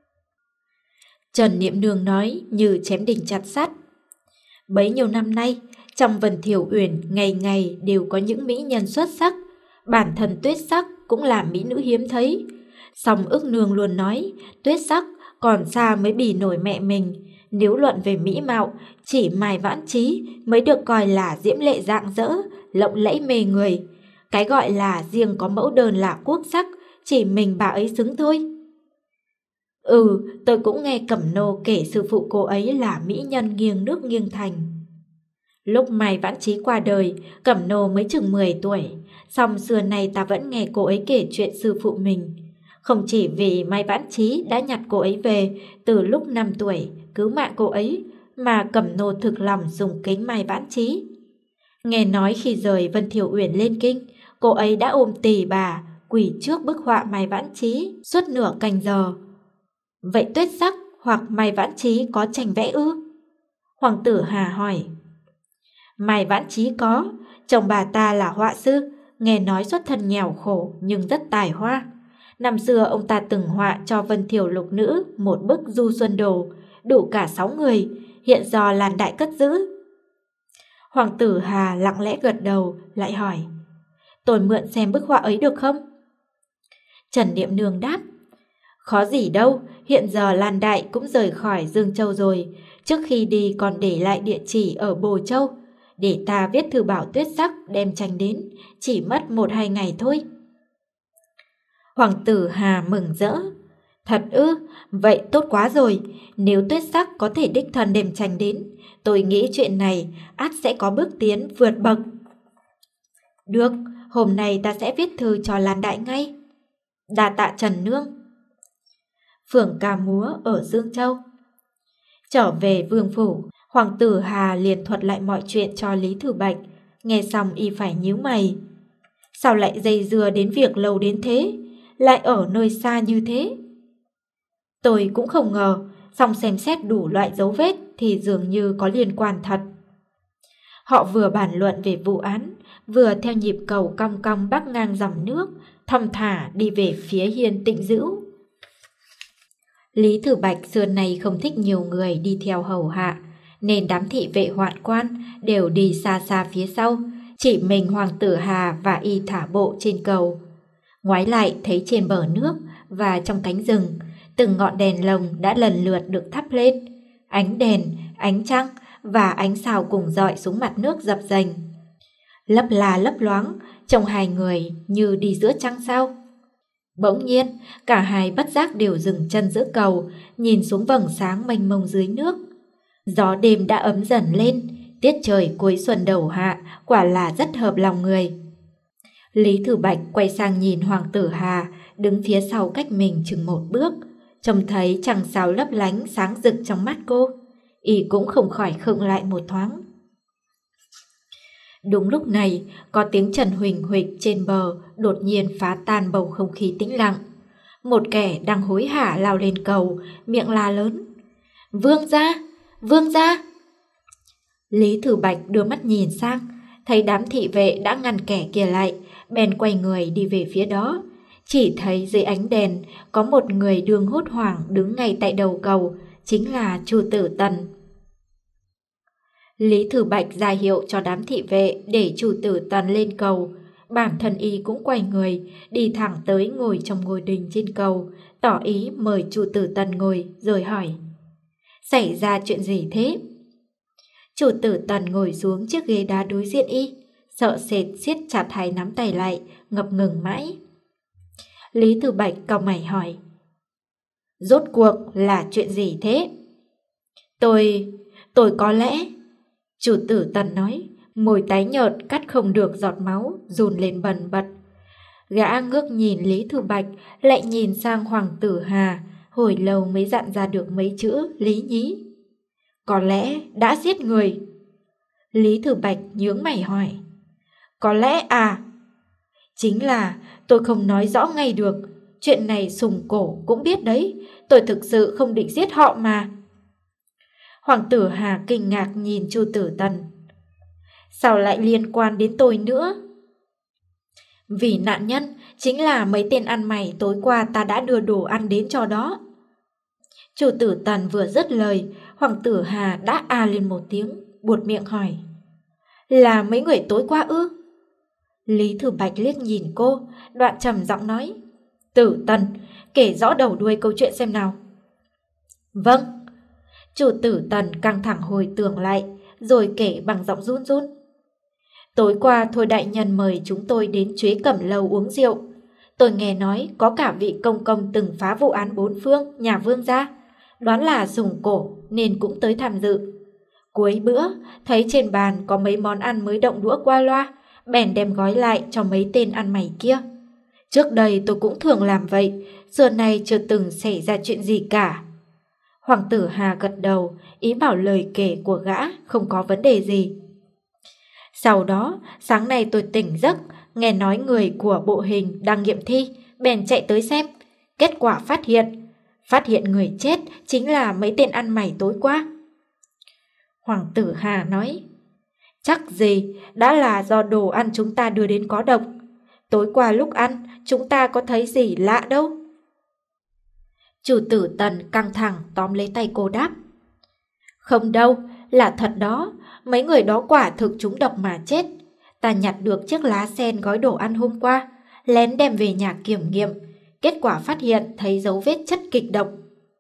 Trần Niệm Nương nói như chém đinh chặt sắt. Bấy nhiêu năm nay, trong Vân Thiểu Uyển ngày ngày đều có những mỹ nhân xuất sắc, bản thân Tuyết Sắc cũng là mỹ nữ hiếm thấy. Song ước nương luôn nói Tuyết Sắc còn xa mới bì nổi mẹ mình. Nếu luận về mỹ mạo, chỉ Mai Vãn Trí mới được coi là diễm lệ rạng rỡ, lộng lẫy mê người. Cái gọi là riêng có mẫu đơn là quốc sắc, chỉ mình bà ấy xứng thôi. Ừ, tôi cũng nghe Cẩm Nô kể sư phụ cô ấy là mỹ nhân nghiêng nước nghiêng thành. Lúc Mai Vãn Trí qua đời, Cẩm Nô mới chừng mười tuổi, song xưa nay ta vẫn nghe cô ấy kể chuyện sư phụ mình. Không chỉ vì Mai Vãn Trí đã nhặt cô ấy về từ lúc năm tuổi, cứu mạng cô ấy, mà Cẩm Nô thực lòng dùng kính Mai Vãn Trí. Nghe nói khi rời Vân Thiểu Uyển lên kinh, cô ấy đã ôm tỳ bà, quỳ trước bức họa Mai Vãn Trí suốt nửa canh giờ. Vậy Tuyết Sắc hoặc Mai Vãn Trí có tranh vẽ ư? Hoàng tử Hà hỏi. Mai Vãn Trí có, chồng bà ta là họa sư, nghe nói xuất thân nghèo khổ nhưng rất tài hoa. Năm xưa ông ta từng họa cho Vân Thiểu Lục Nữ một bức Du Xuân Đồ, đủ cả sáu người, hiện do Lan Đại cất giữ. Hoàng tử Hà lặng lẽ gật đầu, lại hỏi. Tôi mượn xem bức họa ấy được không? Trần Niệm Nương đáp. Khó gì đâu, hiện giờ Lan Đại cũng rời khỏi Dương Châu rồi, trước khi đi còn để lại địa chỉ ở Bồ Châu, để ta viết thư bảo Tuyết Sắc đem tranh đến, chỉ mất một hai ngày thôi. Hoàng tử Hà mừng rỡ. Thật ư, vậy tốt quá rồi, nếu Tuyết Sắc có thể đích thân đem tranh đến, tôi nghĩ chuyện này ắt sẽ có bước tiến vượt bậc. Được, hôm nay ta sẽ viết thư cho Lan Đại ngay. Đa tạ Trần Nương. Phường ca múa ở Dương Châu. Trở về vương phủ, Hoàng tử Hà liền thuật lại mọi chuyện cho Lý Thừa Bạch. Nghe xong y phải nhíu mày. Sao lại dây dưa đến việc lâu đến thế, lại ở nơi xa như thế? Tôi cũng không ngờ, song xem xét đủ loại dấu vết thì dường như có liên quan thật. Họ vừa bàn luận về vụ án, vừa theo nhịp cầu cong cong bắc ngang dòng nước, thong thả đi về phía hiên Tịnh Dữu. Lý Thừa Bạch xưa nay không thích nhiều người đi theo hầu hạ, nên đám thị vệ hoạn quan đều đi xa xa phía sau, chỉ mình Hoàng tử Hà và y thả bộ trên cầu. Ngoái lại thấy trên bờ nước và trong cánh rừng, từng ngọn đèn lồng đã lần lượt được thắp lên. Ánh đèn, ánh trăng và ánh sao cùng rọi xuống mặt nước dập dềnh. Lấp là lấp loáng, trông hai người như đi giữa trăng sao. Bỗng nhiên, cả hai bất giác đều dừng chân giữa cầu, nhìn xuống vầng sáng mênh mông dưới nước. Gió đêm đã ấm dần lên, tiết trời cuối xuân đầu hạ, quả là rất hợp lòng người. Lý Thừa Bạch quay sang nhìn Hoàng tử Hà, đứng phía sau cách mình chừng một bước, trông thấy trăng sao lấp lánh sáng rực trong mắt cô, y cũng không khỏi khựng lại một thoáng. Đúng lúc này, có tiếng trần huỳnh huỳnh trên bờ đột nhiên phá tan bầu không khí tĩnh lặng. Một kẻ đang hối hả lao lên cầu, miệng la lớn. Vương gia! Vương gia! Lý Thừa Bạch đưa mắt nhìn sang, thấy đám thị vệ đã ngăn kẻ kia lại, bèn quay người đi về phía đó. Chỉ thấy dưới ánh đèn có một người đương hốt hoảng đứng ngay tại đầu cầu, chính là Chu Tử Tần. Lý Thừa Bạch ra hiệu cho đám thị vệ để Chu Tử Tần lên cầu. bản thân y cũng quay người, đi thẳng tới ngồi trong ngôi đình trên cầu, tỏ ý mời Chu Tử Tần ngồi rồi hỏi: Xảy ra chuyện gì thế? Chu Tử Tần ngồi xuống chiếc ghế đá đối diện y, sợ sệt siết chặt hai nắm tay lại, ngập ngừng mãi. Lý Thư Bạch cau mày hỏi: Rốt cuộc là chuyện gì thế? Tôi... tôi có lẽ... Chu Tử Tần nói, môi tái nhợt cắt không được giọt máu, run lên bần bật. Gã ngước nhìn Lý Thư Bạch, lại nhìn sang Hoàng Tử Hà, hồi lâu mới dặn ra được mấy chữ Lý nhí. Có lẽ đã giết người. Lý Thư Bạch nhướng mày hỏi: Có lẽ à? Chính là tôi không nói rõ ngay được. Chuyện này Sùng Cổ cũng biết đấy. Tôi thực sự không định giết họ mà. Hoàng Tử Hà kinh ngạc nhìn Chu Tử Tần. Sao lại liên quan đến tôi nữa? Vì nạn nhân chính là mấy tên ăn mày tối qua ta đã đưa đồ ăn đến cho đó. Chu Tử Tần vừa dứt lời, Hoàng Tử Hà đã a lên một tiếng, buột miệng hỏi: Là mấy người tối qua ư? Lý Thư Bạch liếc nhìn cô, đoạn trầm giọng nói: Tử Tần, kể rõ đầu đuôi câu chuyện xem nào. Vâng. Chu Tử Tần căng thẳng hồi tưởng lại, rồi kể bằng giọng run run. Tối qua Thôi đại nhân mời chúng tôi đến Chuế Cẩm Lâu uống rượu. Tôi nghe nói có cả vị công công từng phá vụ án bốn phương nhà Vương gia, đoán là Sùng Cổ nên cũng tới tham dự. Cuối bữa thấy trên bàn có mấy món ăn mới động đũa qua loa, bèn đem gói lại cho mấy tên ăn mày kia. Trước đây tôi cũng thường làm vậy, xưa nay chưa từng xảy ra chuyện gì cả. Hoàng Tử Hà gật đầu, ý bảo lời kể của gã không có vấn đề gì. Sau đó, sáng nay tôi tỉnh giấc, nghe nói người của bộ hình đang nghiệm thi, bèn chạy tới xem. Kết quả phát hiện, phát hiện người chết chính là mấy tên ăn mày tối qua. Hoàng Tử Hà nói: Chắc gì đã là do đồ ăn chúng ta đưa đến có độc. Tối qua lúc ăn, chúng ta có thấy gì lạ đâu. Chu Tử Tần căng thẳng tóm lấy tay cô đáp: Không đâu, là thật đó. Mấy người đó quả thực trúng độc mà chết. Ta nhặt được chiếc lá sen gói đồ ăn hôm qua, lén đem về nhà kiểm nghiệm. Kết quả phát hiện thấy dấu vết chất kịch độc.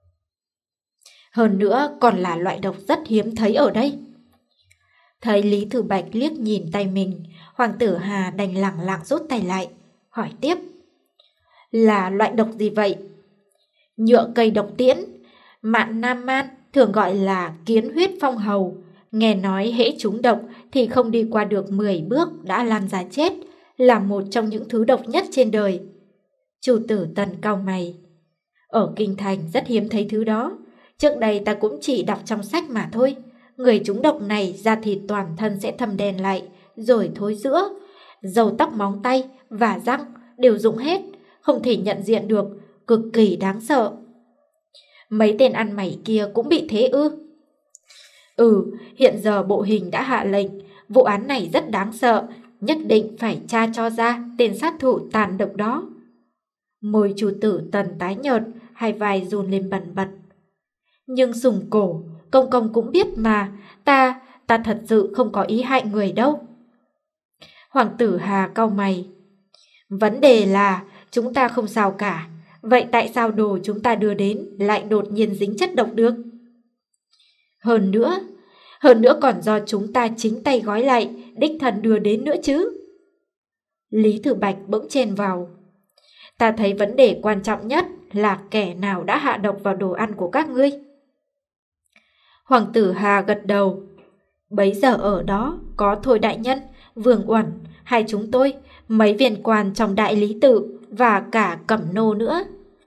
Hơn nữa còn là loại độc rất hiếm thấy ở đây. Thấy Lý Thư Bạch liếc nhìn tay mình, Hoàng Tử Hà đành lẳng lặng rút tay lại, hỏi tiếp: Là loại độc gì vậy? Nhựa cây độc tiễn, mạn nam man, thường gọi là kiến huyết phong hầu. Nghe nói hễ trúng độc thì không đi qua được mười bước đã lan ra chết, là một trong những thứ độc nhất trên đời. Chu Tử Tần cau mày: Ở kinh thành rất hiếm thấy thứ đó. Trước đây ta cũng chỉ đọc trong sách mà thôi. Người trúng độc này da thịt toàn thân sẽ thâm đen lại, rồi thối rữa. Râu tóc móng tay và răng đều rụng hết, không thể nhận diện được, cực kỳ đáng sợ. Mấy tên ăn mày kia cũng bị thế ư? Ừ, hiện giờ bộ hình đã hạ lệnh, vụ án này rất đáng sợ, nhất định phải tra cho ra tên sát thủ tàn độc đó. Môi Chu Tử Tần tái nhợt, hai vai run lên bần bật. Nhưng Sùng Cổ, công công cũng biết mà, ta, ta thật sự không có ý hại người đâu. Hoàng Tử Hà cau mày: Vấn đề là chúng ta không sao cả, vậy tại sao đồ chúng ta đưa đến lại đột nhiên dính chất độc được? Hơn nữa, hơn nữa còn do chúng ta chính tay gói lại, đích thân đưa đến nữa chứ. Lý Thư Bạch bỗng chen vào: Ta thấy vấn đề quan trọng nhất là kẻ nào đã hạ độc vào đồ ăn của các ngươi. Hoàng Tử Hà gật đầu: Bấy giờ ở đó có Thôi đại nhân, Vương Uẩn, hai chúng tôi, mấy viên quan trong đại lý tự và cả Cẩm nô nữa.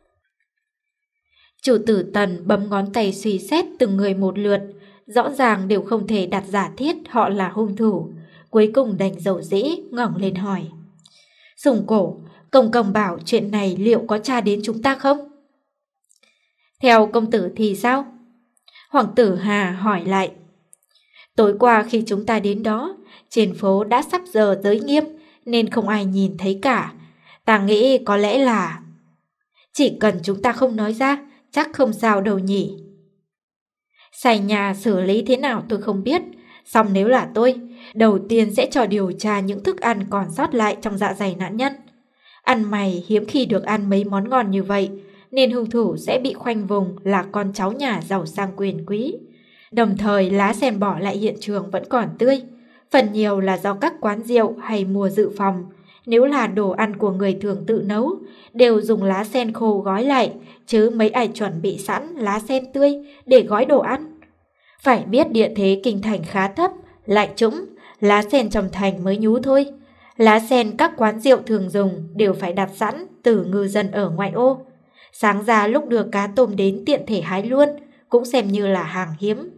Chu Tử Tần bấm ngón tay suy xét từng người một lượt, rõ ràng đều không thể đặt giả thiết họ là hung thủ. Cuối cùng đành dầu dĩ ngẩng lên hỏi: Sùng Cổ, công công bảo chuyện này liệu có tra đến chúng ta không? Theo công tử thì sao? Hoàng Tử Hà hỏi lại. Tối qua khi chúng ta đến đó, trên phố đã sắp giờ giới nghiêm nên không ai nhìn thấy cả. Ta nghĩ có lẽ là... Chỉ cần chúng ta không nói ra, chắc không sao đâu nhỉ. Xài nhà xử lý thế nào tôi không biết, Xong nếu là tôi, đầu tiên sẽ cho điều tra những thức ăn còn sót lại trong dạ dày nạn nhân. Ăn mày hiếm khi được ăn mấy món ngon như vậy, nên hung thủ sẽ bị khoanh vùng là con cháu nhà giàu sang quyền quý. Đồng thời lá sen bỏ lại hiện trường vẫn còn tươi, phần nhiều là do các quán rượu hay mua dự phòng. Nếu là đồ ăn của người thường tự nấu, đều dùng lá sen khô gói lại, chứ mấy ai chuẩn bị sẵn lá sen tươi để gói đồ ăn. Phải biết địa thế kinh thành khá thấp, lại trũng, lá sen trong thành mới nhú thôi. Lá sen các quán rượu thường dùng đều phải đặt sẵn từ ngư dân ở ngoại ô. Sáng ra lúc đưa cá tôm đến tiện thể hái luôn, cũng xem như là hàng hiếm.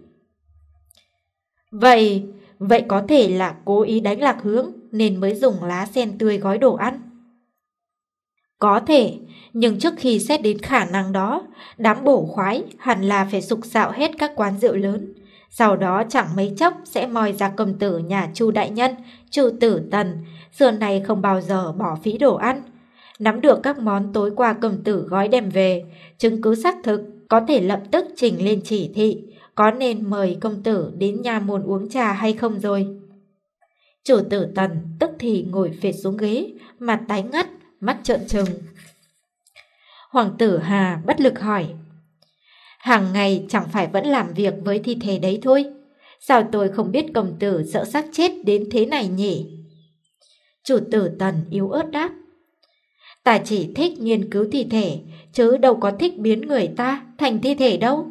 Vậy, vậy có thể là cố ý đánh lạc hướng nên mới dùng lá sen tươi gói đồ ăn. Có thể, nhưng trước khi xét đến khả năng đó, đám bổ khoái hẳn là phải sục sạo hết các quán rượu lớn. Sau đó chẳng mấy chốc sẽ moi ra công tử nhà Chu đại nhân, Chu Tử Tần, xưa này không bao giờ bỏ phí đồ ăn. Nắm được các món tối qua công tử gói đem về, chứng cứ xác thực, có thể lập tức trình lên chỉ thị, có nên mời công tử đến nha môn uống trà hay không rồi. Chủ Tử Tần tức thì ngồi phệt xuống ghế, mặt tái ngắt, mắt trợn trừng. Hoàng tử Hà bất lực hỏi, hàng ngày chẳng phải vẫn làm việc với thi thể đấy thôi, sao tôi không biết công tử sợ xác chết đến thế này nhỉ? Chủ Tử Tần yếu ớt đáp, ta chỉ thích nghiên cứu thi thể, chứ đâu có thích biến người ta thành thi thể đâu.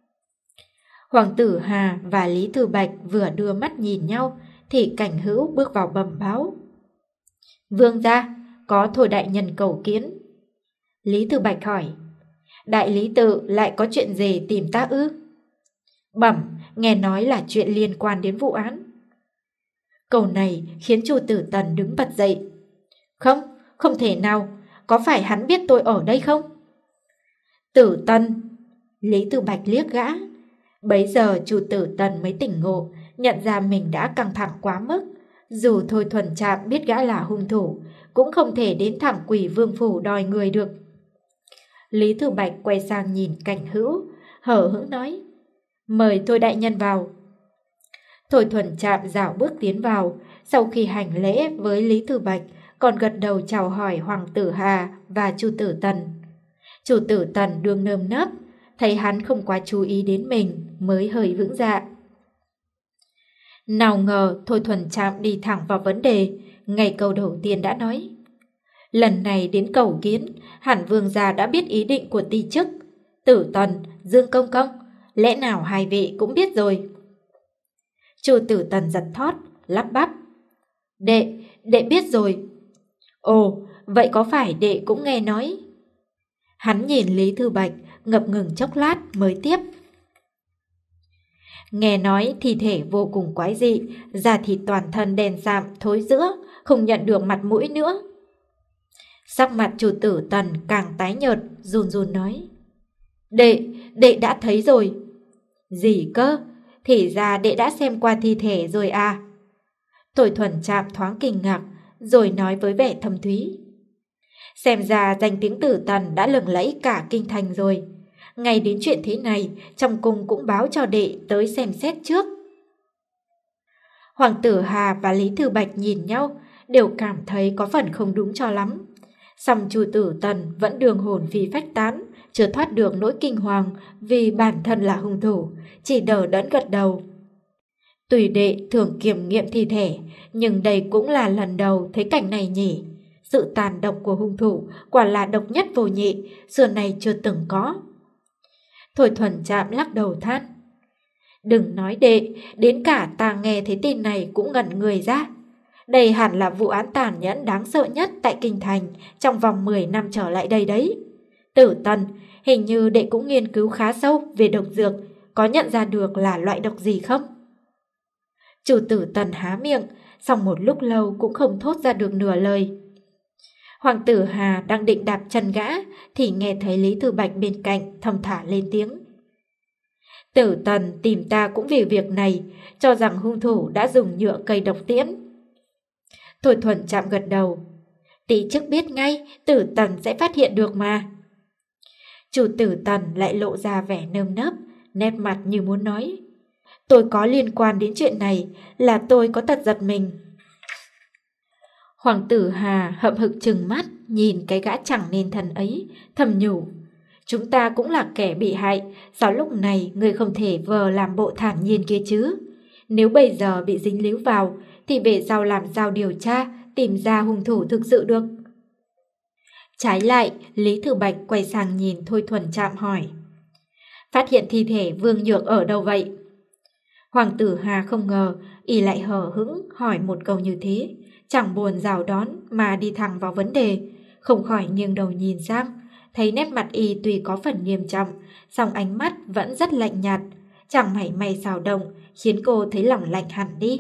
Hoàng tử Hà và Lý Thư Bạch vừa đưa mắt nhìn nhau, thì Cảnh Hữu bước vào bẩm báo. Vương gia, có Thôi đại nhân cầu kiến. Lý Thư Bạch hỏi, đại lý tự lại có chuyện gì tìm ta ư? Bẩm, nghe nói là chuyện liên quan đến vụ án. Câu này khiến Chu Tử Tần đứng bật dậy. Không, không thể nào, có phải hắn biết tôi ở đây không? Tử Tần, Lý Thư Bạch liếc gã. Bấy giờ Chu Tử Tần mới tỉnh ngộ, nhận ra mình đã căng thẳng quá mức. Dù Thôi Thuần Trạm biết gã là hung thủ, cũng không thể đến thẳng Quỷ Vương phủ đòi người được. Lý Thư Bạch quay sang nhìn Cảnh Hữu, hở hững nói, mời Thôi đại nhân vào. Thôi Thuần Trạm dạo bước tiến vào, sau khi hành lễ với Lý Thư Bạch, còn gật đầu chào hỏi Hoàng tử Hà và Chu Tử Tần. Chu Tử Tần đương nơm nớp, thấy hắn không quá chú ý đến mình, mới hơi vững dạ. Nào ngờ Thôi Thuần Trạm đi thẳng vào vấn đề, ngay câu đầu tiên đã nói, lần này đến cầu kiến, hẳn vương gia đã biết ý định của ti chức. Tử Tần, Dương Công Công, lẽ nào hai vị cũng biết rồi? Chu Tử Tần giật thót, lắp bắp, đệ, đệ biết rồi. Ồ, vậy có phải đệ cũng nghe nói? Hắn nhìn Lý Thư Bạch, ngập ngừng chốc lát mới tiếp. Nghe nói thi thể vô cùng quái dị, da thịt toàn thân đen sạm thối rữa, không nhận được mặt mũi nữa. Sắc mặt Chu Tử Tần càng tái nhợt, run run nói, Đệ, đệ đã thấy rồi. Gì cơ? Thì ra đệ đã xem qua thi thể rồi à? Thôi Thuần Trạm thoáng kinh ngạc, rồi nói với vẻ thâm thúy, xem ra danh tiếng Tử Tần đã lừng lẫy cả kinh thành rồi. Ngay đến chuyện thế này, trong cung cũng báo cho đệ tới xem xét trước. Hoàng tử Hà và Lý Thư Bạch nhìn nhau, đều cảm thấy có phần không đúng cho lắm. Song Chu Tử Tần vẫn đường hồn phi phách tán, chưa thoát được nỗi kinh hoàng vì bản thân là hung thủ, chỉ đờ đẫn gật đầu. Tùy đệ thường kiểm nghiệm thi thể, nhưng đây cũng là lần đầu thấy cảnh này nhỉ. Sự tàn độc của hung thủ quả là độc nhất vô nhị, xưa này chưa từng có. Thôi Thuần Trạm lắc đầu than, đừng nói đệ, đến cả ta nghe thấy tin này cũng ngẩn người ra. Đây hẳn là vụ án tàn nhẫn đáng sợ nhất tại kinh thành trong vòng mười năm trở lại đây đấy. Tử Tần, hình như đệ cũng nghiên cứu khá sâu về độc dược, có nhận ra được là loại độc gì không? Chủ Tử Tần há miệng, xong một lúc lâu cũng không thốt ra được nửa lời. Hoàng tử Hà đang định đạp chân gã, thì nghe thấy Lý Thư Bạch bên cạnh thầm thả lên tiếng. Tử Tần tìm ta cũng vì việc này, cho rằng hung thủ đã dùng nhựa cây độc tiễn. Thôi Thuần Trạm gật đầu, tỷ chức biết ngay, Tử Tần sẽ phát hiện được mà. Chủ Tử Tần lại lộ ra vẻ nơm nớp, nét mặt như muốn nói, tôi có liên quan đến chuyện này, là tôi có tật giật mình. Hoàng tử Hà hậm hực trừng mắt nhìn cái gã chẳng nên thần ấy, thầm nhủ. Chúng ta cũng là kẻ bị hại, sao lúc này người không thể vờ làm bộ thản nhiên kia chứ? Nếu bây giờ bị dính líu vào, thì về sau làm sao điều tra, tìm ra hung thủ thực sự được? Trái lại, Lý Thừa Bạch quay sang nhìn Thôi Thuần Trạm hỏi. Phát hiện thi thể Vương Nhược ở đâu vậy? Hoàng tử Hà không ngờ, y lại hờ hững hỏi một câu như thế, chẳng buồn rào đón mà đi thẳng vào vấn đề, không khỏi nghiêng đầu nhìn sang, thấy nét mặt y tuy có phần nghiêm trọng, song ánh mắt vẫn rất lạnh nhạt, chẳng mảy may xào động, khiến cô thấy lòng lạnh hẳn đi.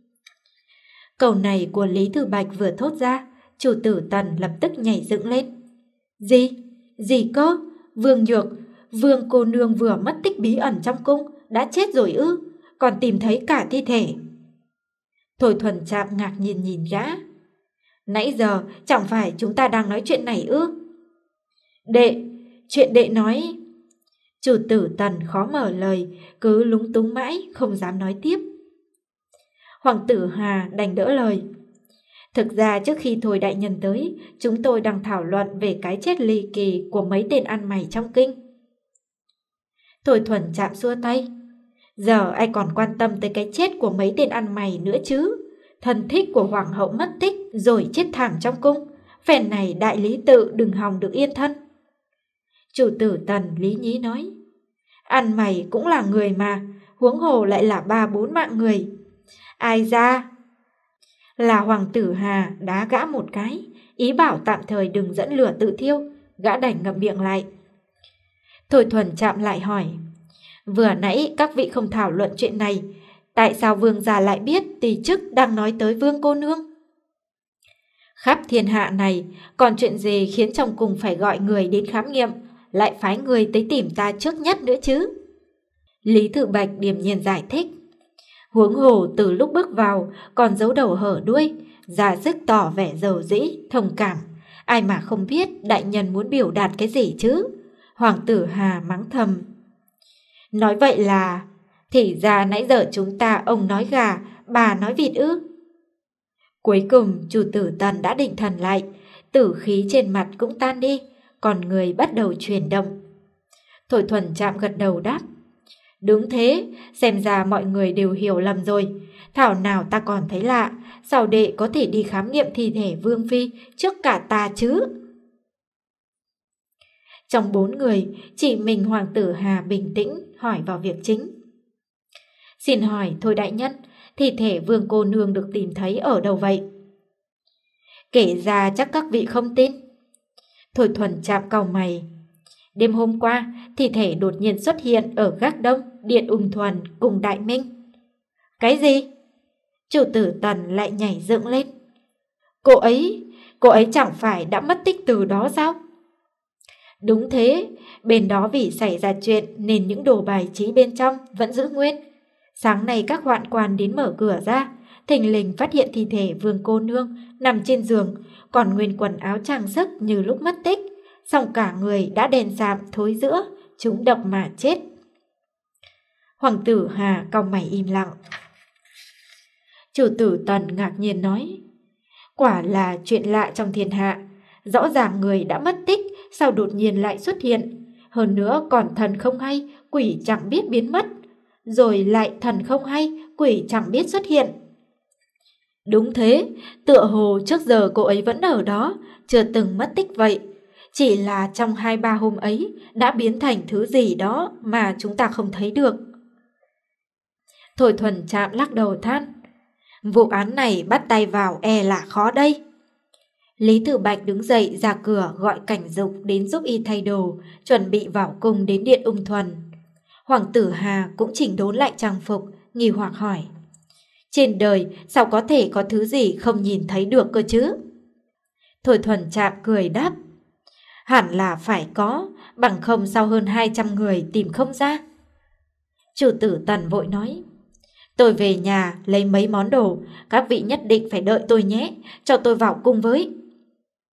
Câu này của Lý Thừa Bạch vừa thốt ra, chủ tử Tần lập tức nhảy dựng lên. Gì? Gì cơ? Vương Nhược, Vương cô nương vừa mất tích bí ẩn trong cung, đã chết rồi ư? Còn tìm thấy cả thi thể. Thôi Thuần Trạm ngạc nhiên nhìn gã. Nãy giờ chẳng phải chúng ta đang nói chuyện này ư? Đệ, chuyện đệ nói. Chủ tử Tần khó mở lời, cứ lúng túng mãi, không dám nói tiếp. Hoàng tử Hà đành đỡ lời. Thực ra trước khi Thôi đại nhân tới, chúng tôi đang thảo luận về cái chết ly kỳ của mấy tên ăn mày trong kinh. Thôi Thuần Trạm xua tay. Giờ ai còn quan tâm tới cái chết của mấy tên ăn mày nữa chứ? Thân thích của hoàng hậu mất tích rồi chết thảm trong cung. Phen này đại lý tự đừng hòng được yên thân. Chủ tử Tần lý nhí nói. Ăn mày cũng là người mà, huống hồ lại là ba bốn mạng người. Ai ra? Là hoàng tử Hà đá gã một cái, ý bảo tạm thời đừng dẫn lửa tự thiêu, gã đành ngậm miệng lại. Thôi Thuần Trạm lại hỏi. Vừa nãy các vị không thảo luận chuyện này, tại sao vương gia lại biết tỷ chức đang nói tới vương cô nương? Khắp thiên hạ này, còn chuyện gì khiến trong cung phải gọi người đến khám nghiệm, lại phái người tới tìm ta trước nhất nữa chứ? Lý Thừa Bạch điềm nhiên giải thích. Huống hồ từ lúc bước vào còn giấu đầu hở đuôi, ra sức tỏ vẻ dầu dĩ, thông cảm. Ai mà không biết đại nhân muốn biểu đạt cái gì chứ? Hoàng tử Hà mắng thầm. Nói vậy là, thì ra nãy giờ chúng ta ông nói gà, bà nói vịt ư? Cuối cùng chủ tử Tần đã định thần lại, tử khí trên mặt cũng tan đi, còn người bắt đầu chuyển động. Thôi Thuần Trạm gật đầu đáp. Đúng thế, xem ra mọi người đều hiểu lầm rồi. Thảo nào ta còn thấy lạ, sao đệ có thể đi khám nghiệm thi thể Vương Phi trước cả ta chứ? Trong bốn người, chỉ mình Hoàng tử Hà bình tĩnh hỏi vào việc chính. Xin hỏi Thôi đại nhân, thi thể Vương cô nương được tìm thấy ở đâu vậy? Kể ra chắc các vị không tin. Thôi Thuần Trạm cau mày. Đêm hôm qua, thi thể đột nhiên xuất hiện ở gác đông Điện Ung Thuần cùng Đại Minh. Cái gì? Chủ tử Tần lại nhảy dựng lên. Cô ấy, cô ấy chẳng phải đã mất tích từ đó sao? Đúng thế, bên đó vì xảy ra chuyện nên những đồ bài trí bên trong vẫn giữ nguyên. Sáng nay các hoạn quan đến mở cửa ra, thình lình phát hiện thi thể Vương cô nương nằm trên giường, còn nguyên quần áo trang sức như lúc mất tích, song cả người đã đen sạm thối rữa, trúng độc mà chết. Hoàng tử Hà cau mày im lặng. Chủ tử Tần ngạc nhiên nói, quả là chuyện lạ trong thiên hạ, rõ ràng người đã mất tích, sao đột nhiên lại xuất hiện, hơn nữa còn thần không hay, quỷ chẳng biết biến mất, rồi lại thần không hay, quỷ chẳng biết xuất hiện. Đúng thế, tựa hồ trước giờ cô ấy vẫn ở đó, chưa từng mất tích vậy. Chỉ là trong hai ba hôm ấy đã biến thành thứ gì đó mà chúng ta không thấy được. Thôi Thuần Trạm lắc đầu than. Vụ án này bắt tay vào e là khó đây. Lý Thừa Bạch đứng dậy ra cửa gọi Cảnh Dục đến giúp y thay đồ, chuẩn bị vào cung đến Điện Ung Thuần. Hoàng tử Hà cũng chỉnh đốn lại trang phục, nghi hoặc hỏi. Trên đời sao có thể có thứ gì không nhìn thấy được cơ chứ? Thôi Thuần Trạm cười đáp. Hẳn là phải có, bằng không sao hơn hai trăm người tìm không ra. Chủ tử Tần vội nói. Tôi về nhà lấy mấy món đồ, các vị nhất định phải đợi tôi nhé, cho tôi vào cung với.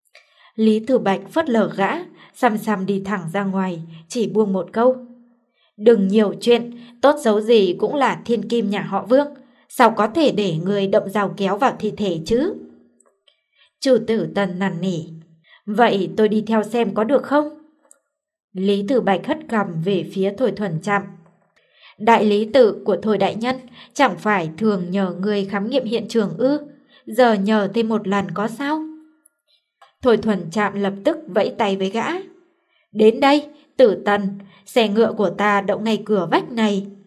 Lý Thừa Bạch phớt lờ gã, xăm xăm đi thẳng ra ngoài, chỉ buông một câu. Đừng nhiều chuyện, tốt xấu gì cũng là thiên kim nhà họ Vương, sao có thể để người động dao kéo vào thi thể chứ? Chủ tử Tần năn nỉ, vậy tôi đi theo xem có được không? Lý Tử Bạch hất cằm về phía Thôi Thuần Trạm. Đại lý tự của Thôi đại nhân chẳng phải thường nhờ người khám nghiệm hiện trường ư? Giờ nhờ thêm một lần có sao? Thôi Thuần Trạm lập tức vẫy tay với gã. Đến đây, Tử Tần, xe ngựa của ta đậu ngay cửa vách này,